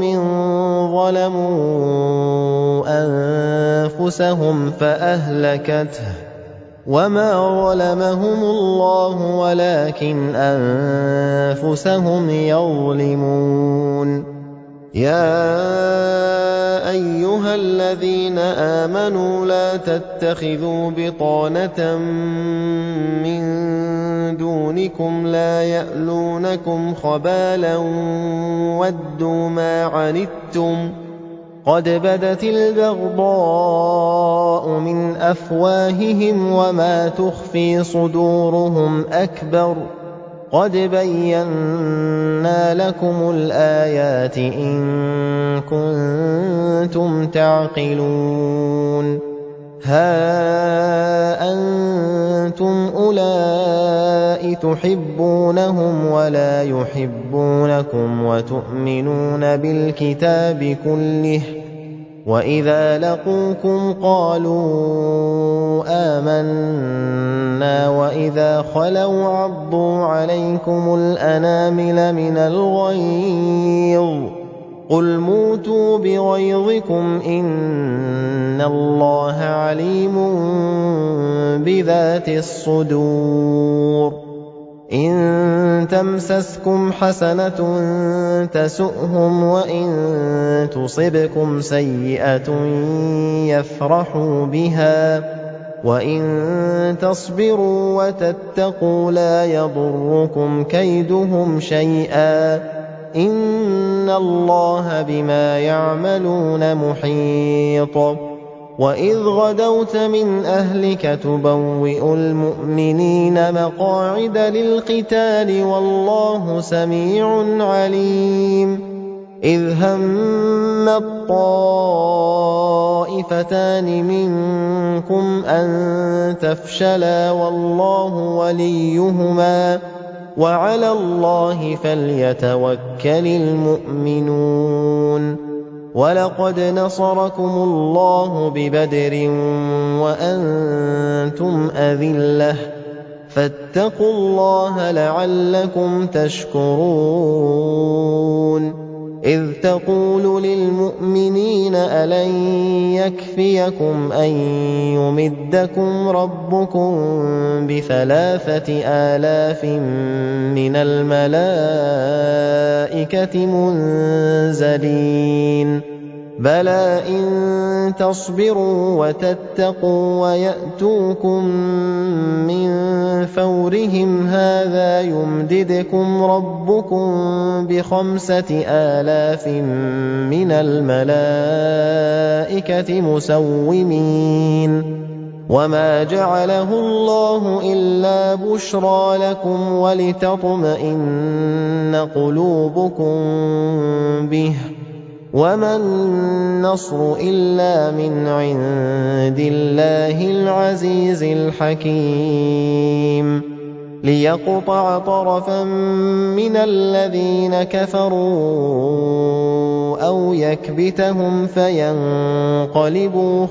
A: ظَلَمُوا أَنفُسَهُمْ فَأَهْلَكَتْهُ وَمَا ظَلَمَهُمُ اللَّهُ وَلَٰكِنْ أَنفُسَهُمْ يَظْلِمُونَ يَا أَيُّهَا الَّذِينَ آمَنُوا لَا تَتَّخِذُوا بِطَانَةً مِّن دُونِكُمْ لَا يَأْلُونَكُمْ خَبَالًا وَدُّوا مَا عَنِتُّمْ قَدْ بَدَتِ الْبَغْضَاءُ مِنْ أَفْوَاهِهِمْ وَمَا تُخْفِي صُدُورُهُمْ أَكْبَرُ قَدْ بَيَّنَّا لَكُمُ الْآيَاتِ إِن كُنتُمْ تَعْقِلُونَ هَا أَنتُمْ أُولَاءِ تُحِبُّونَهُمْ وَلَا يُحِبُّونَكُمْ وَتُؤْمِنُونَ بِالْكِتَابِ كُلِّهِ وَإِذَا لَقُوكُمْ قَالُوا آمَنَّا وَإِذَا خَلَوْا عَضُّوا عَلَيْكُمُ الْأَنَامِلَ مِنَ الْغَيْظِ قُلْ مُوتُوا بِغَيْظِكُمْ إِنَّ اللَّهَ عَلِيمٌ بِذَاتِ الصُّدُورِ إِن تَمْسَسْكُمْ حَسَنَةٌ تَسُؤْهُمْ وَإِن تُصِبْكُمْ سَيِّئَةٌ يَفْرَحُوا بِهَا وَإِن تَصْبِرُوا وَتَتَّقُوا لَا يَضُرُّكُمْ كَيْدُهُمْ شَيْئًا إِنَّ اللَّهَ بِمَا يَعْمَلُونَ مُحِيطٌ وَإِذْ غَدَوْتَ مِنْ أَهْلِكَ تُبَوِّئُ الْمُؤْمِنِينَ مَقَاعِدَ لِلْقِتَالِ وَاللَّهُ سَمِيعٌ عَلِيمٌ إِذْ هَمَّ الطَّائِفَتَانِ مِنكُمْ أَن تَفْشَلَا وَاللَّهُ وَلِيُّهُمَا وَعَلَى اللَّهِ فَلْيَتَوَكَّلِ الْمُؤْمِنُونَ وَلَقَدْ نَصَرَكُمُ اللَّهُ بِبَدْرٍ وَأَنتُمْ أَذِلَّةٌ فاتقوا الله لعلكم تشكرون إذ تقول للمؤمنين ألن يكفيكم أن يمدكم ربكم ب3,000 من الملائكة منزلين بلى إن تصبروا وتتقوا ويأتوكم من فورهم هذا يمددكم ربكم ب5,000 من الملائكة مسومين وما جعله الله إلا بشرى لكم ولتطمئن قلوبكم به وما النصر إلا من عند الله العزيز الحكيم ليقطع طرفا من الذين كفروا أو يكبتهم فينقلبوا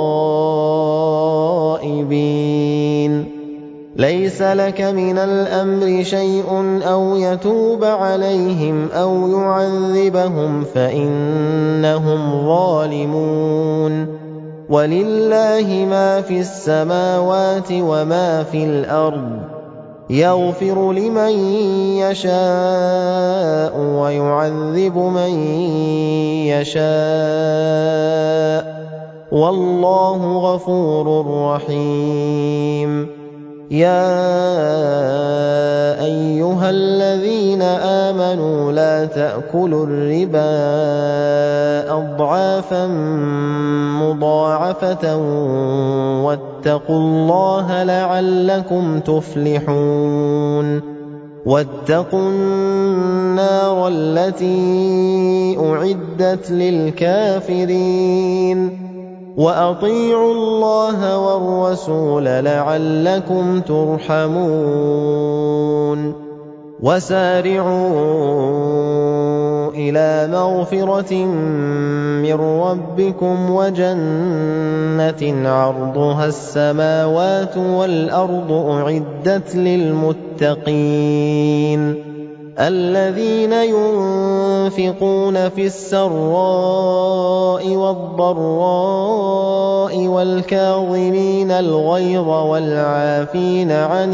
A: خائبين ليس لك من الأمر شيء أو يتوب عليهم أو يعذبهم فإنهم ظالمون ولله ما في السماوات وما في الأرض يغفر لمن يشاء ويعذب من يشاء والله غفور رحيم يا أيها الذين آمنوا لا تأكلوا الربا أضعافا مضاعفة واتقوا الله لعلكم تفلحون واتقوا النار التي أعدت للكافرين وأطيعوا الله والرسول لعلكم ترحمون وسارعوا إلى مغفرة من ربكم وجنة عرضها السماوات والأرض أعدت للمتقين الذين ينفقون في السراء والضراء والكاظمين الغيظ والعافين عن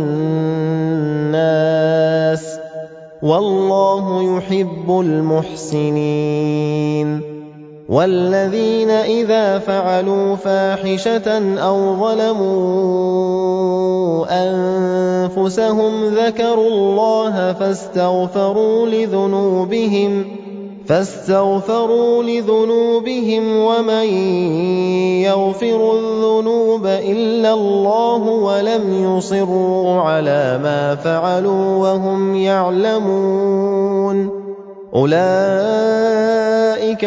A: الناس والله يحب المحسنين والذين إذا فعلوا فاحشة أو ظلموا أنفسهم ذكروا الله فاستغفروا لذنوبهم ومن يغفر الذنوب إلا الله ولم يصروا على ما فعلوا وهم يعلمون أولئك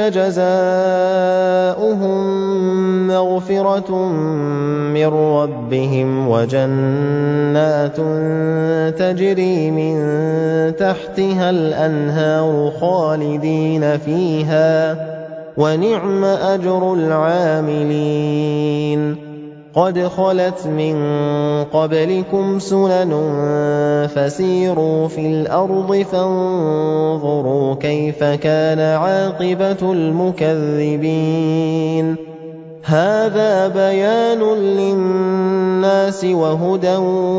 A: جزاؤهم مغفرة من ربهم وجنات تجري من تحتها الأنهار خالدين فيها ونعم أجر العاملين قد خلت من قبلكم سنن فسيروا في الأرض فانظروا كيف كان عاقبة المكذبين هذا بيان للناس وهدى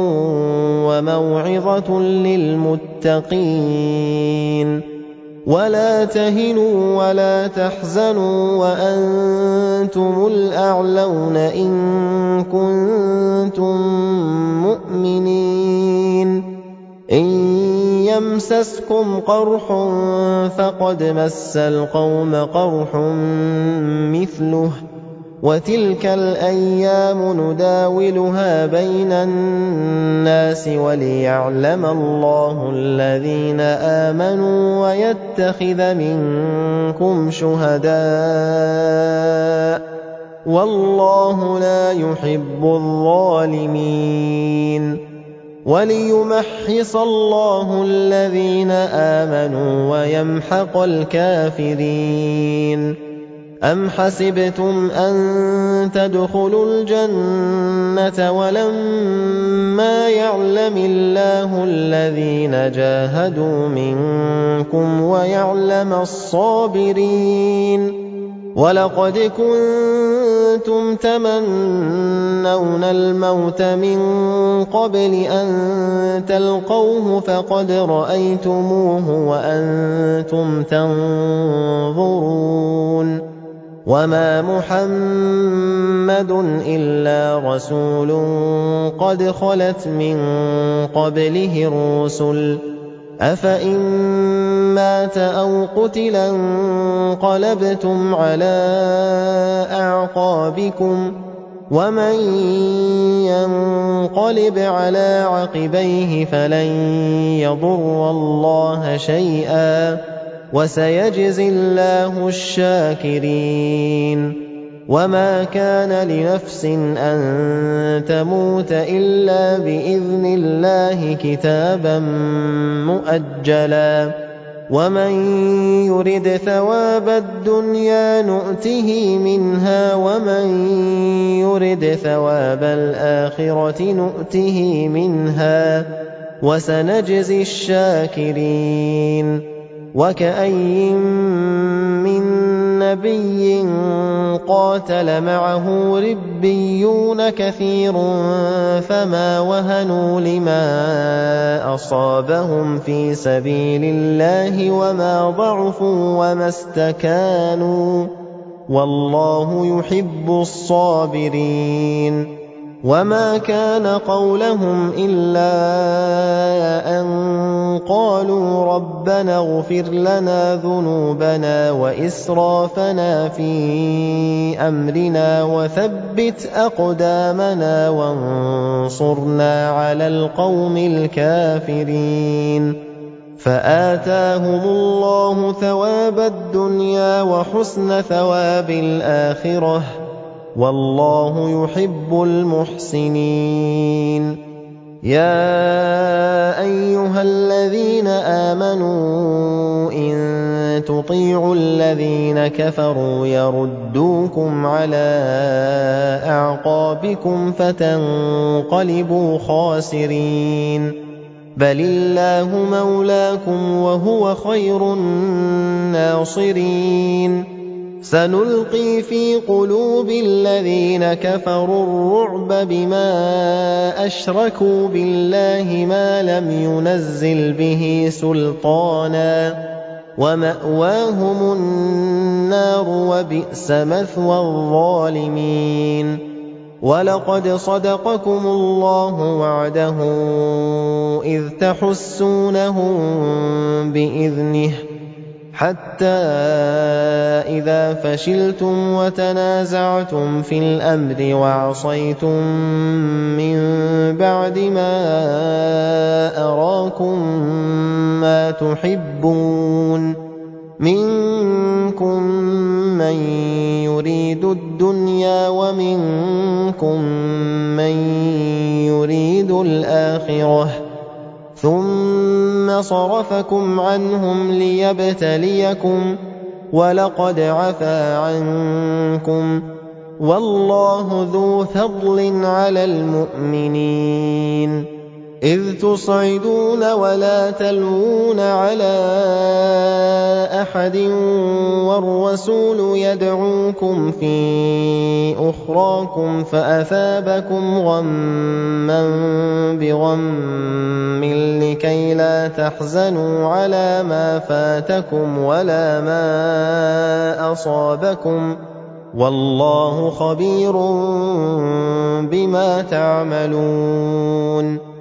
A: وموعظة للمتقين ولا تهنوا ولا تحزنوا وأنتم الأعلون إن كنتم مؤمنين إن يمسسكم قرح فقد مس القوم قرح مثله وتلك الأيام نداولها بين الناس وليعلم الله الذين آمنوا ويتخذ منكم شهداء والله لا يحب الظالمين وليمحص الله الذين آمنوا ويمحق الكافرين أَمْ حَسِبْتُمْ أَن تَدْخُلُوا الْجَنَّةَ وَلَمَّا يَعْلَمِ اللَّهُ الَّذِينَ جَاهَدُوا مِنكُمْ وَيَعْلَمَ الصَّابِرِينَ وَلَقَدْ كُنتُمْ تَمَنَّوْنَ الْمَوْتَ مِن قَبْلِ أَن تَلْقَوْهُ فَقَدْ رَأَيْتُمُوهُ وَأَنتُمْ تَنظُرُونَ وَمَا مُحَمَّدٌ إِلَّا رَسُولٌ قَدْ خَلَتْ مِن قَبْلِهِ الرُّسُلُ أَفَإِن مَّاتَ أَوْ قُتِلَ انقَلَبْتُمْ عَلَىٰ أَعْقَابِكُمْ ۚ وَمَن يَنقَلِبْ عَلَىٰ عَقِبَيْهِ فَلَن يَضُرَّ اللَّهَ شَيْئًا ۗ وَسَيَجْزِي اللَّهُ الشَّاكِرِينَ وَمَا كَانَ لِنَفْسٍ أَن تَمُوتَ إِلَّا بِإِذْنِ اللَّهِ كِتَابًا مُّؤَجَّلًا ۗ وَمَن يُرِدْ ثَوَابَ الدُّنْيَا نُؤْتِهِ مِنْهَا وَمَن يُرِدْ ثَوَابَ الْآخِرَةِ نُؤْتِهِ مِنْهَا ۚ وَسَنَجْزِي الشَّاكِرِينَ وَكَأَيِّن مِّن نَّبِيٍّ قَاتَلَ مَعَهُ رِبِّيُّونَ كَثِيرٌ فَمَا وَهَنُوا لِمَا أَصَابَهُمْ فِي سَبِيلِ اللَّهِ وَمَا ضَعُفُوا وَمَا اسْتَكَانُوا ۗ وَاللَّهُ يُحِبُّ الصَّابِرِينَ وَمَا كَانَ قَوْلَهُمْ إِلَّا أَن قَالُوا رَبَّنَا اغْفِرْ لَنَا ذُنُوبَنَا وَإِسْرَافَنَا فِي أَمْرِنَا وَثَبِّتْ أَقْدَامَنَا وَانصُرْنَا عَلَى الْقَوْمِ الْكَافِرِينَ فَآتَاهُمُ اللَّهُ ثَوَابَ الدُّنْيَا وَحُسْنَ ثَوَابِ الْآخِرَةِ ۗ وَاللَّهُ يُحِبُّ الْمُحْسِنِينَ يَا أَيُّهَا الَّذِينَ آمَنُوا إِن تُطِيعُوا الَّذِينَ كَفَرُوا يَرُدُّوكُمْ عَلَىٰ أَعْقَابِكُمْ فَتَنقَلِبُوا خَاسِرِينَ بَلِ اللَّهُ مَوْلَاكُمْ وَهُوَ خَيْرُ النَّاصِرِينَ سَنُلْقِي فِي قُلُوبِ الَّذِينَ كَفَرُوا الرُّعْبَ بِمَا أَشْرَكُوا بِاللَّهِ مَا لَمْ يُنَزِّلْ بِهِ سُلْطَانًا ۖ وَمَأْوَاهُمُ النَّارُ ۖ وَبِئْسَ مَثْوَى الظَّالِمِينَ وَلَقَدْ صَدَقَكُمُ اللَّهُ وَعْدَهُ إِذْ تَحُسُّونَهُم بِإِذْنِهِ حَتَّىٰ إِذَا فَشِلْتُمْ وَتَنَازَعْتُمْ فِي الْأَمْرِ وَعَصَيْتُم مِّن بَعْدِ مَا أَرَاكُم مَّا تُحِبُّونَ مِنكُم مَّن يُرِيدُ الدُّنْيَا وَمِنكُم مَّن يُرِيدُ الْآخِرَةَ ثُمَّ صَرَفَكُمْ عَنْهُمْ لِيَبْتَلِيَكُمْ ۖ وَلَقَدْ عَفَا عَنكُمْ ۗ وَاللَّهُ ذُو فَضْلٍ عَلَى الْمُؤْمِنِينَ إِذْ تُصْعِدُونَ وَلَا تَلْوُونَ عَلَىٰ أَحَدٍ وَالرَّسُولُ يَدْعُوكُمْ فِي أُخْرَاكُمْ فَأَثَابَكُمْ غَمًّا بِغَمٍّ لِّكَيْلَا تَحْزَنُوا عَلَىٰ مَا فَاتَكُمْ وَلَا مَا أَصَابَكُمْ ۗ وَاللَّهُ خَبِيرٌ بِمَا تَعْمَلُونَ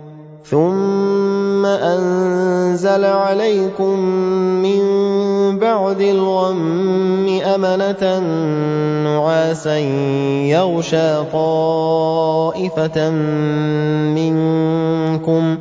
A: ثُمَّ أَنزَلَ عَلَيْكُم مِّن بَعْدِ الْغَمِّ أَمَنَةً نُّعَاسًا يَغْشَىٰ طَائِفَةً مِّنكُمْ ۖ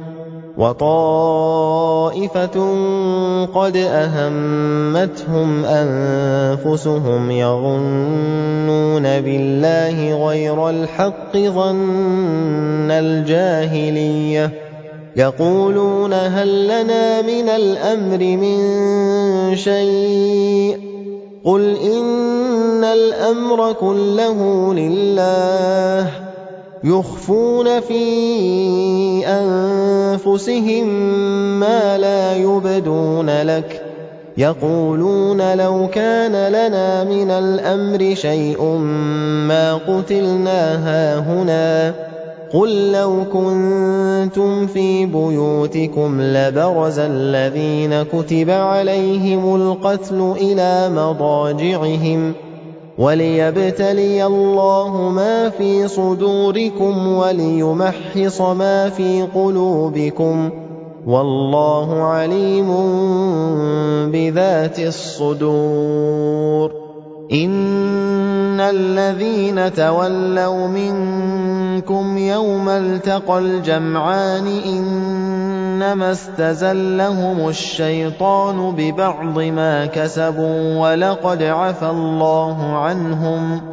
A: وَطَائِفَةٌ قَدْ أَهَمَّتْهُمْ أَنفُسُهُمْ يَظُنُّونَ بِاللَّهِ غَيْرَ الْحَقِّ ظَنَّ الْجَاهِلِيَّةِ يَقُولُونَ هَل لَّنَا مِنَ الْأَمْرِ مِن شَيْءٍ قُلْ إِنَّ الْأَمْرَ كُلَّهُ لِلَّهِ يُخْفُونَ فِي أَنفُسِهِم مَّا لَا يُبْدُونَ لَكَ يَقُولُونَ لَوْ كَانَ لَنَا مِنَ الْأَمْرِ شَيْءٌ مَّا قُتِلْنَا هَاهُنَا قُل لَّوْ كُنتُمْ فِي بُيُوتِكُمْ لَبَرَزَ الَّذِينَ كُتِبَ عَلَيْهِمُ الْقَتْلُ إِلَىٰ مَضَاجِعِهِمْ وَلِيَبْتَلِيَ اللَّهُ مَا فِي صُدُورِكُمْ وَلِيُمَحِّصَ مَا فِي قُلُوبِكُمْ ۗ وَاللَّهُ عَلِيمٌ بِذَاتِ الصُّدُورِ إِنَّ الَّذِينَ تَوَلَّوْا مِنكُمْ يَوْمَ الْتَقَى الْجَمْعَانِ إِنَّمَا اسْتَزَلَّهُمُ الشَّيْطَانُ بِبَعْضِ مَا كَسَبُوا وَلَقَدْ عَفَا اللَّهُ عَنْهُمْ ۗ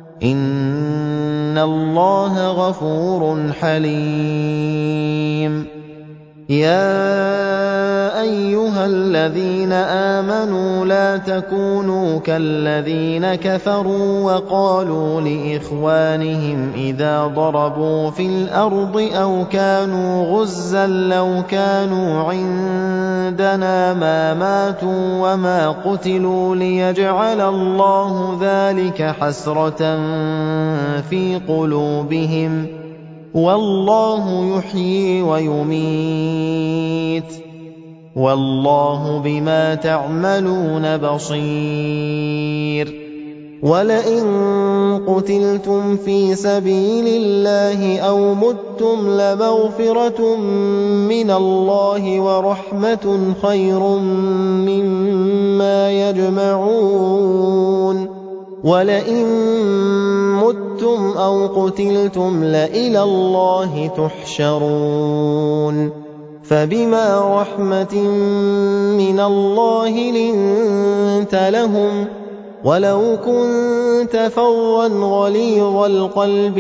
A: إِنَّ اللَّهَ غَفُورٌ حَلِيمٌ يَا أَيُّهَا الَّذِينَ آمَنُوا لَا تَكُونُوا كَالَّذِينَ كَفَرُوا وَقَالُوا لِإِخْوَانِهِمْ إِذَا ضَرَبُوا فِي الْأَرْضِ أَوْ كَانُوا غُزًّى لَّوْ كَانُوا عِندَنَا مَا مَاتُوا وَمَا قُتِلُوا لِيَجْعَلَ اللَّهُ ذَٰلِكَ حَسْرَةً فِي قُلُوبِهِمْ ۗ وَاللَّهُ يُحْيِي وَيُمِيتُ ۗ وَاللَّهُ بِمَا تَعْمَلُونَ بَصِيرٌ وَلَئِن قُتِلْتُمْ فِي سَبِيلِ اللَّهِ أَوْ مُتُّمْ لَمَغْفِرَةٌ مِّنَ اللَّهِ وَرَحْمَةٌ خَيْرٌ مِّمَّا يَجْمَعُونَ وَلَئِن مُّتُّمْ أَوْ قُتِلْتُمْ لَإِلَى اللَّهِ تُحْشَرُونَ فَبِمَا رَحْمَةٍ مِّنَ اللَّهِ لِنتَ لَهُمْ وَلَوْ كُنتَ فَظًّا غَلِيظَ الْقَلْبِ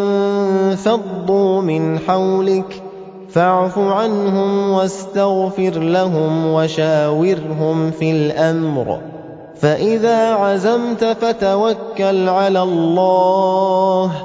A: لَانفَضُّوا مِنْ حَوْلِكَ فَاعْفُ عَنْهُمْ وَاسْتَغْفِرْ لَهُمْ وَشَاوِرْهُمْ فِي الْأَمْرِ ۖ فَإِذَا عَزَمْتَ فَتَوَكَّلْ عَلَى اللَّهِ ۚ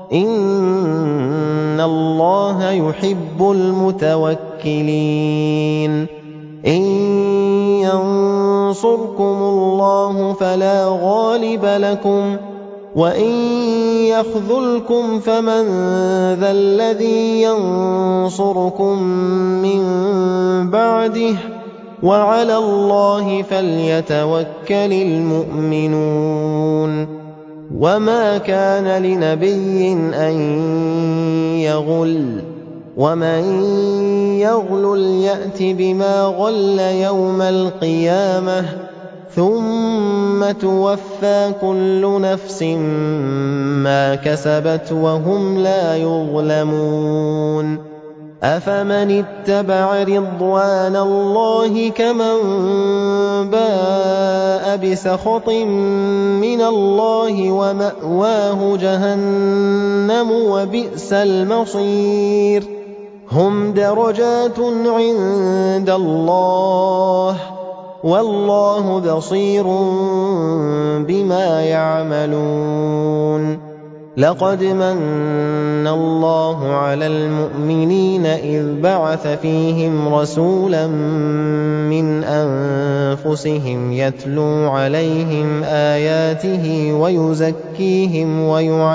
A: إِنَّ اللَّهَ يُحِبُّ الْمُتَوَكِّلِينَ إِن يَنصُرْكُمُ اللَّهُ فَلَا غَالِبَ لَكُمْ ۖ وَإِن يَخْذُلْكُمْ فَمَن ذَا الَّذِي يَنصُرُكُم مِّن بَعْدِهِ ۗ وَعَلَى اللَّهِ فَلْيَتَوَكَّلِ الْمُؤْمِنُونَ وَمَا كَانَ لِنَبِيٍّ أَن يَغُلَّ ۚ وَمَن يَغْلُلْ يَأْتِ بِمَا غَلَّ يَوْمَ الْقِيَامَةِ ۚ ثُمَّ تُوَفَّىٰ كُلُّ نَفْسٍ مَّا كَسَبَتْ وَهُمْ لَا يُظْلَمُونَ أَفَمَنِ اتَّبَعَ رِضْوَانَ اللَّهِ كَمَن بَاءَ بِسَخَطٍ مِّنَ اللَّهِ وَمَأْوَاهُ جَهَنَّمُ ۖ وَبِئْسَ الْمَصِيرُ هُمْ دَرَجَاتٌ عِندَ اللَّهِ ۗ وَاللَّهُ بَصِيرٌ بِمَا يَعْمَلُونَ لَقَدْ مَنَّ اللَّهُ عَلَى الْمُؤْمِنِينَ إِذْ بَعَثَ فِيهِمْ رَسُولًا مِّنْ أَنفُسِهِمْ يَتْلُو عَلَيْهِمْ آيَاتِهِ وَيُزَكِّيهِمْ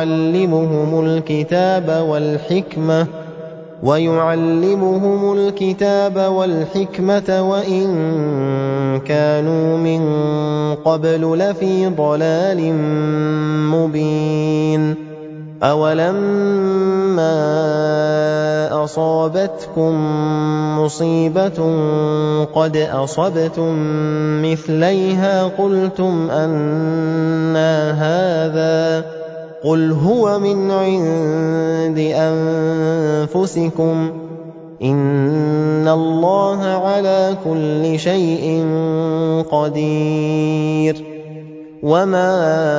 A: وَيُعَلِّمُهُمُ الْكِتَابَ وَالْحِكْمَةَ وَإِن كَانُوا مِن قَبْلُ لَفِي ضَلَالٍ مُّبِينٍ أَوَلَمَّا أَصَابَتْكُم مُّصِيبَةٌ قَدْ أَصَبْتُم مِّثْلَيْهَا قُلْتُمْ أَنَّىٰ هَٰذَا ۖ قُلْ هُوَ مِنْ عِندِ أَنفُسِكُمْ ۗ إِنَّ اللَّهَ عَلَىٰ كُلِّ شَيْءٍ قَدِيرٌ وَمَا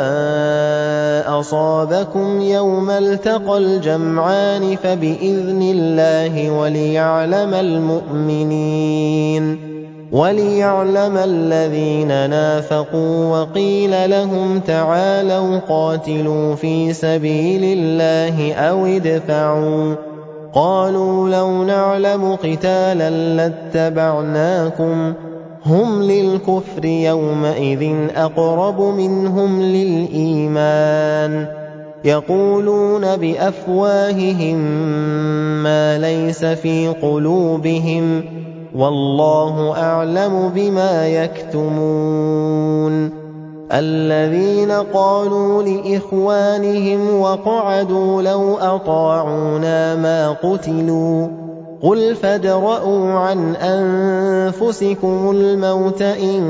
A: أَصَابَكُمْ يَوْمَ الْتَقَى الْجَمْعَانِ فَبِإِذْنِ اللَّهِ وَلِيَعْلَمَ الْمُؤْمِنِينَ وَلِيَعْلَمَ الَّذِينَ نَافَقُوا وَقِيلَ لَهُمْ تَعَالَوْا قَاتِلُوا فِي سَبِيلِ اللَّهِ أَوِ ادْفَعُوا ۖ قَالُوا لَوْ نَعْلَمُ قِتَالًا لَّاتَّبَعْنَاكُمْ ۗ هُمْ لِلْكُفْرِ يَوْمَئِذٍ أَقْرَبُ مِنْهُمْ لِلْإِيمَانِ ۚ يَقُولُونَ بِأَفْوَاهِهِم مَّا لَيْسَ فِي قُلُوبِهِمْ ۗ وَاللَّهُ أَعْلَمُ بِمَا يَكْتُمُونَ. الَّذِينَ قَالُوا لِإِخْوَانِهِمْ وَقَعَدُوا لَوْ أَطَاعُونَا مَا قُتِلُوا ۗ قُلْ فَادْرَءُوا عَنْ أَنفُسِكُمُ الْمَوْتَ إِن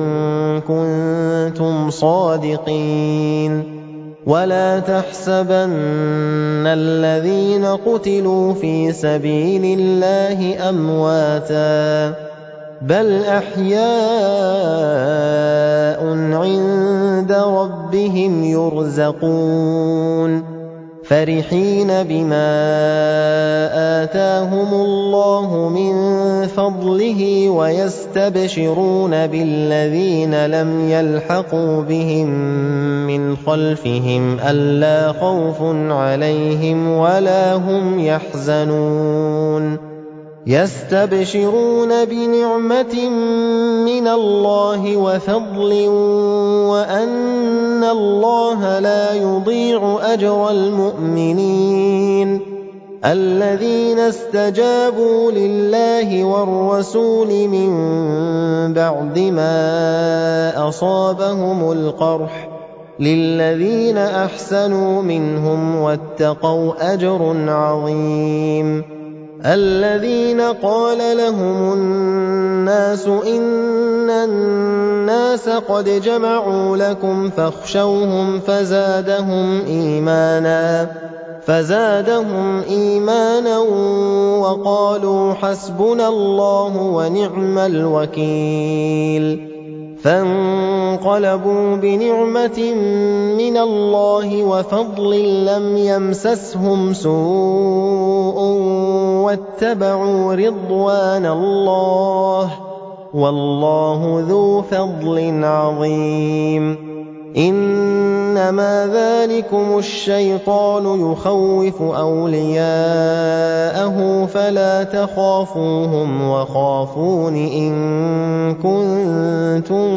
A: كُنتُمْ صَادِقِينَ. وَلَا تَحْسَبَنَّ الَّذِينَ قُتِلُوا فِي سَبِيلِ اللَّهِ أَمْوَاتًا ۚ بَلْ أَحْيَاءٌ عِندَ رَبِّهِمْ يُرْزَقُونَ فَرِحِينَ بِمَا آتَاهُمُ اللَّهُ مِن فَضْلِهِ وَيَسْتَبْشِرُونَ بِالَّذِينَ لَمْ يَلْحَقُوا بِهِم مِّنْ خَلْفِهِمْ أَلَّا خَوْفٌ عَلَيْهِمْ وَلَا هُمْ يَحْزَنُونَ يَسْتَبْشِرُونَ بِنِعْمَةٍ مِّنَ اللَّهِ وَفَضْلٍ وَأَنَّ اللَّهَ لَا يُضِيعُ أَجْرَ الْمُؤْمِنِينَ الَّذِينَ اسْتَجَابُوا لِلَّهِ وَالرَّسُولِ مِن بَعْدِ مَا أَصَابَهُمُ الْقَرْحُ لِلَّذِينَ أَحْسَنُوا مِنْهُمْ وَاتَّقَوْا أَجْرٌ عَظِيمٌ الَّذِينَ قَالَ لَهُمُ النَّاسُ إِنَّ النَّاسَ قَدْ جَمَعُوا لَكُمْ فَاخْشَوْهُمْ فَزَادَهُمْ إِيمَانًا وَقَالُوا حَسْبُنَا اللَّهُ وَنِعْمَ الْوَكِيلُ فَانقَلَبُوا بِنِعْمَةٍ مِّنَ اللَّهِ وَفَضْلٍ لَّمْ يَمْسَسْهُمْ سُوءٌ وَاتَّبَعُوا رِضْوَانَ اللَّهِ ۗ وَاللَّهُ ذُو فَضْلٍ عَظِيمٍ إِنَّمَا ذَٰلِكُمُ الشَّيْطَانُ يُخَوِّفُ أَوْلِيَاءَهُ فَلَا تَخَافُوهُمْ وَخَافُونِ إِن كُنتُم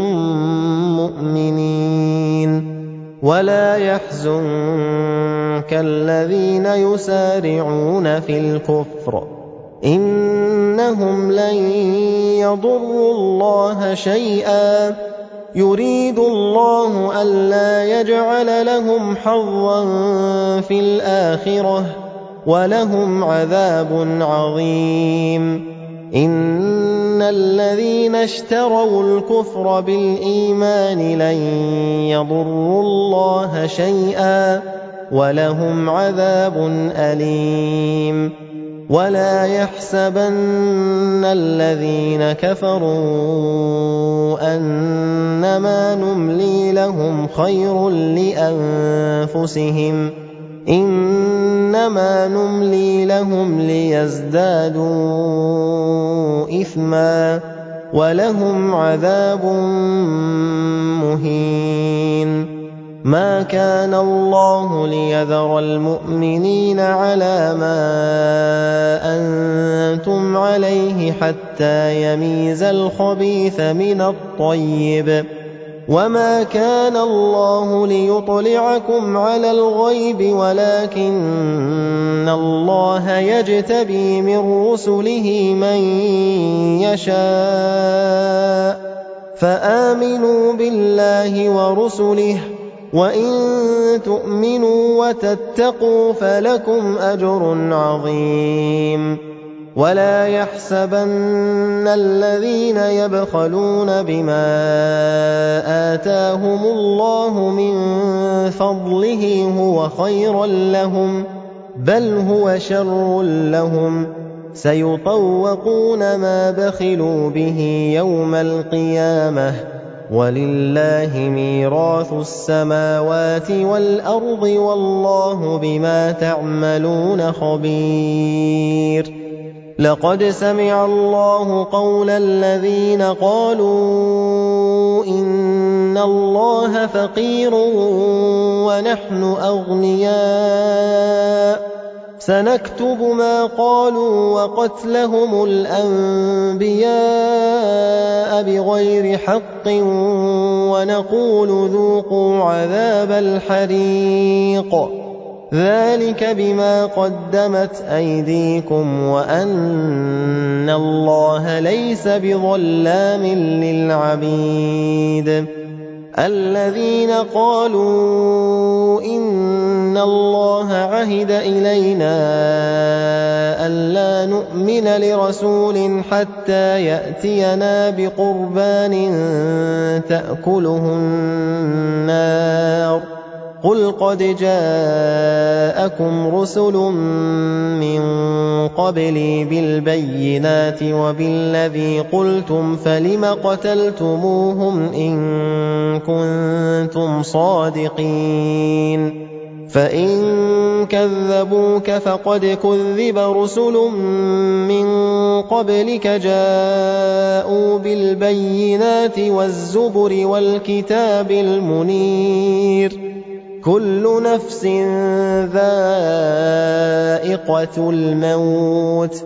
A: مُّؤْمِنِينَ وَلَا يَحْزُنكَ الَّذِينَ يُسَارِعُونَ في الْكُفْرِ إِنَّهُمْ لَن يَضُرُّوا اللَّهَ شَيْئًا يُرِيدُ اللَّهُ أَلَّا يَجْعَلَ لَهُمْ حَظًّا فِي الْآخِرَةِ ۖ وَلَهُمْ عَذَابٌ عَظِيمٌ إِنَّ الَّذِينَ اشْتَرَوُا الْكُفْرَ بِالْإِيمَانِ لَن يَضُرُّوا اللَّهَ شَيْئًا وَلَهُمْ عَذَابٌ أَلِيمٌ وَلَا يَحْسَبَنَّ الَّذِينَ كَفَرُوا أَنَّمَا نُمْلِي لَهُمْ خَيْرٌ لِّأَنفُسِهِمْ ۚ إِنَّمَا نُمْلِي لَهُمْ لِيَزْدَادُوا إِثْمًا وَلَهُمْ عَذَابٌ مُّهِينٌ مَا كَانَ اللَّهُ لِيَذَرَ الْمُؤْمِنِينَ عَلَىٰ مَا أَنتُمْ عَلَيْهِ حَتَّىٰ يَمِيزَ الْخَبِيثَ مِنَ الطَّيِّبِ ۗ وَمَا كَانَ اللَّهُ لِيُطْلِعَكُمْ عَلَى الْغَيْبِ وَلَٰكِنَّ اللَّهَ يَجْتَبِي مِن رُّسُلِهِ مَن يَشَاءُ ۖ فَآمِنُوا بِاللَّهِ وَرُسُلِهِ ۚ وَإِن تُؤْمِنُوا وَتَتَّقُوا فَلَكُمْ أَجْرٌ عَظِيمٌ وَلَا يَحْسَبَنَّ الَّذِينَ يَبْخَلُونَ بِمَا آتَاهُمُ اللَّهُ مِن فَضْلِهِ هُوَ خَيْرًا لَّهُم ۖ بَلْ هُوَ شَرٌّ لَّهُمْ ۖ سَيُطَوَّقُونَ مَا بَخِلُوا بِهِ يَوْمَ الْقِيَامَةِ ۗ وَلِلَّهِ مِيرَاثُ السَّمَاوَاتِ وَالْأَرْضِ ۗ وَاللَّهُ بِمَا تَعْمَلُونَ خَبِيرٌ لقد سمع الله قول الذين قالوا إن الله فقير ونحن أغنياء سنكتب ما قالوا وقتلهم الأنبياء بغير حق ونقول ذوقوا عذاب الحريق ذلك بما قدمت أيديكم وأن الله ليس بظلام للعبيد الذين قالوا إن الله عهد إلينا ألا نؤمن لرسول حتى يأتينا بقربان تأكله النار قل قد جاءكم رسل من قبلي بالبينات وبالذي قلتم فلم قتلتموهم إن كنتم صادقين فإن كذبوك فقد كذب رسل من قبلك جاءوا بالبينات والزبر والكتاب المنير كل نفس ذائقة الموت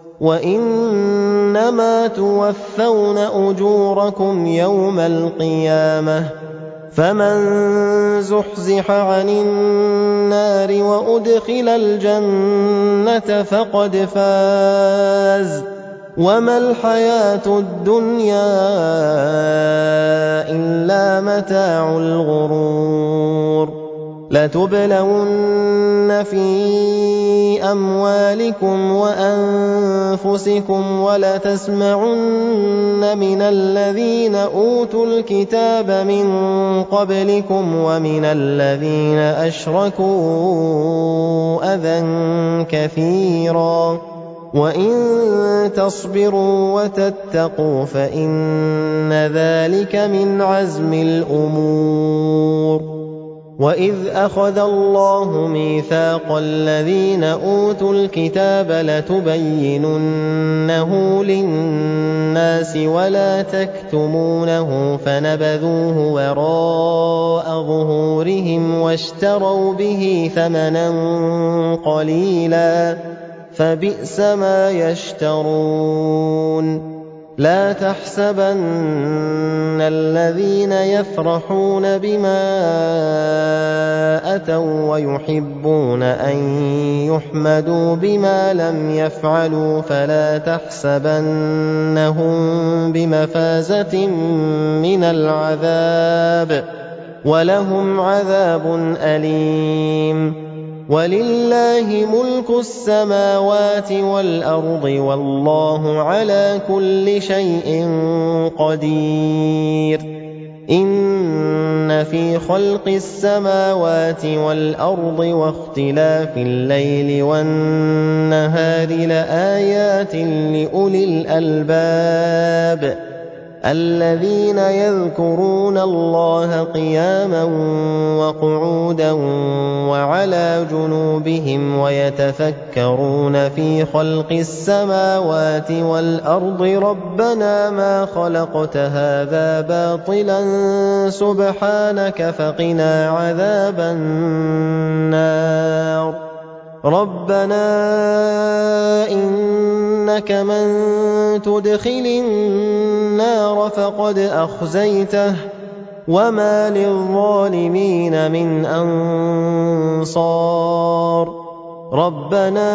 A: وإنما توفون أجوركم يوم القيامة فمن زحزح عن النار وأدخل الجنة فقد فاز وما الحياة الدنيا إلا متاع الغرور لتبلون في أموالكم وأنفسكم ولتسمعن من الذين أوتوا الكتاب من قبلكم ومن الذين أشركوا أذى كثيرا وإن تصبروا وتتقوا فإن ذلك من عزم الأمور وإذ أخذ الله ميثاق الذين أوتوا الكتاب لتبيننه للناس ولا تكتمونه فنبذوه وراء ظهورهم واشتروا به ثمنا قليلا فبئس ما يشترون لا تحسبن الذين يفرحون بما أتوا ويحبون أن يحمدوا بما لم يفعلوا فلا تحسبنهم بمفازة من العذاب ولهم عذاب أليم ولله ملك السماوات والأرض والله على كل شيء قدير إن في خلق السماوات والأرض واختلاف الليل والنهار لآيات لأولي الألباب الذين يذكرون الله قياما وقعودا وعلى جنوبهم ويتفكرون في خلق السماوات والأرض ربنا ما خلقت هذا باطلا سبحانك فقنا عذاب النار ربنا إنك من تدخل النار فقد أخزيته وما للظالمين من أنصار ربنا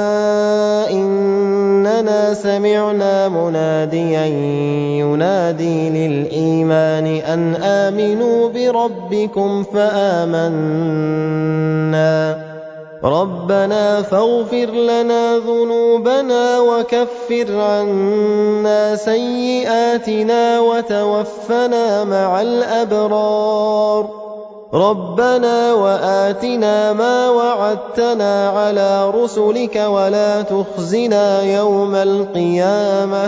A: إننا سمعنا مناديا ينادي للإيمان أن آمنوا بربكم فآمنا ربنا فاغفر لنا ذنوبنا وكفر عنا سيئاتنا وتوفنا مع الأبرار ربنا وآتنا ما وعدتنا على رسلك ولا تخزنا يوم القيامة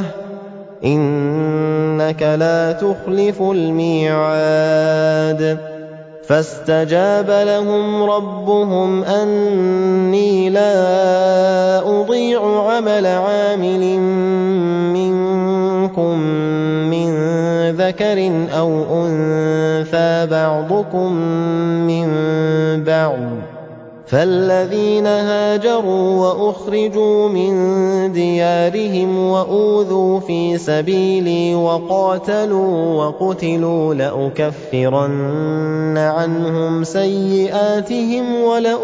A: إنك لا تخلف الميعاد فاستجاب لهم ربهم أني لا أضيع عمل عامل حَامِلٍ مِّنكُم مِّن ذَكَرٍ أَوْ أُنثَىٰ بَعْضُكُم مِّن بَعْضٍ ۖ فالذين هاجروا وأخرجوا من ديارهم وأوذوا في سبيلي وقاتلوا وقتلوا لأكفرن عنهم سيئاتهم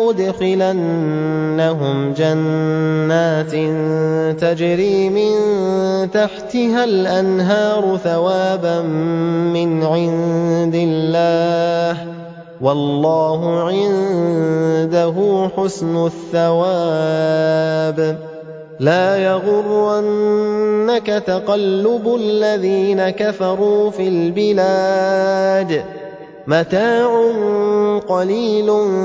A: ولأدخلنهم جنات تجري من تحتها الأنهار ثوابا من عند الله، والله عنده حسن الثواب. لا يغرنك تقلب الذين كفروا في البلاد، متاع قليل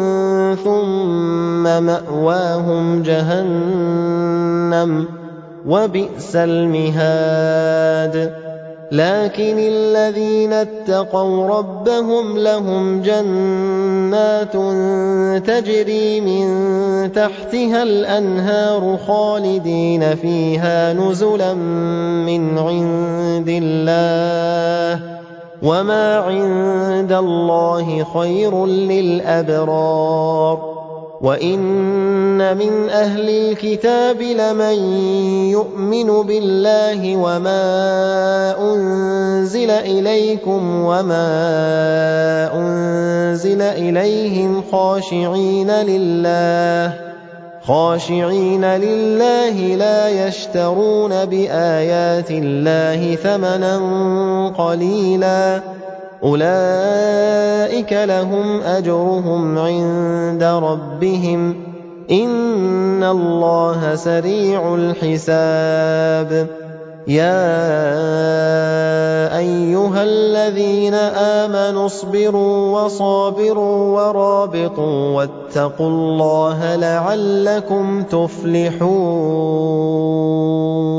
A: ثم مأواهم جهنم وبئس المهاد. لكن الذين اتقوا ربهم لهم جنات تجري من تحتها الأنهار خالدين فيها نزلا من عند الله، وما عند الله خير للأبرار. وَإِنَّ مِنْ أَهْلِ الْكِتَابِ لَمَن يُؤْمِنُ بِاللَّهِ وَمَا أُنزِلَ إِلَيْكُمْ وَمَا أُنزِلَ إِلَيْهِمْ خاشعين لله لا يشترون بآيات الله ثمنا قليلا، أولئك لهم أجرهم عند ربهم، إن الله سريع الحساب. يا أيها الذين آمنوا اصبروا وصابروا ورابطوا واتقوا الله لعلكم تفلحون.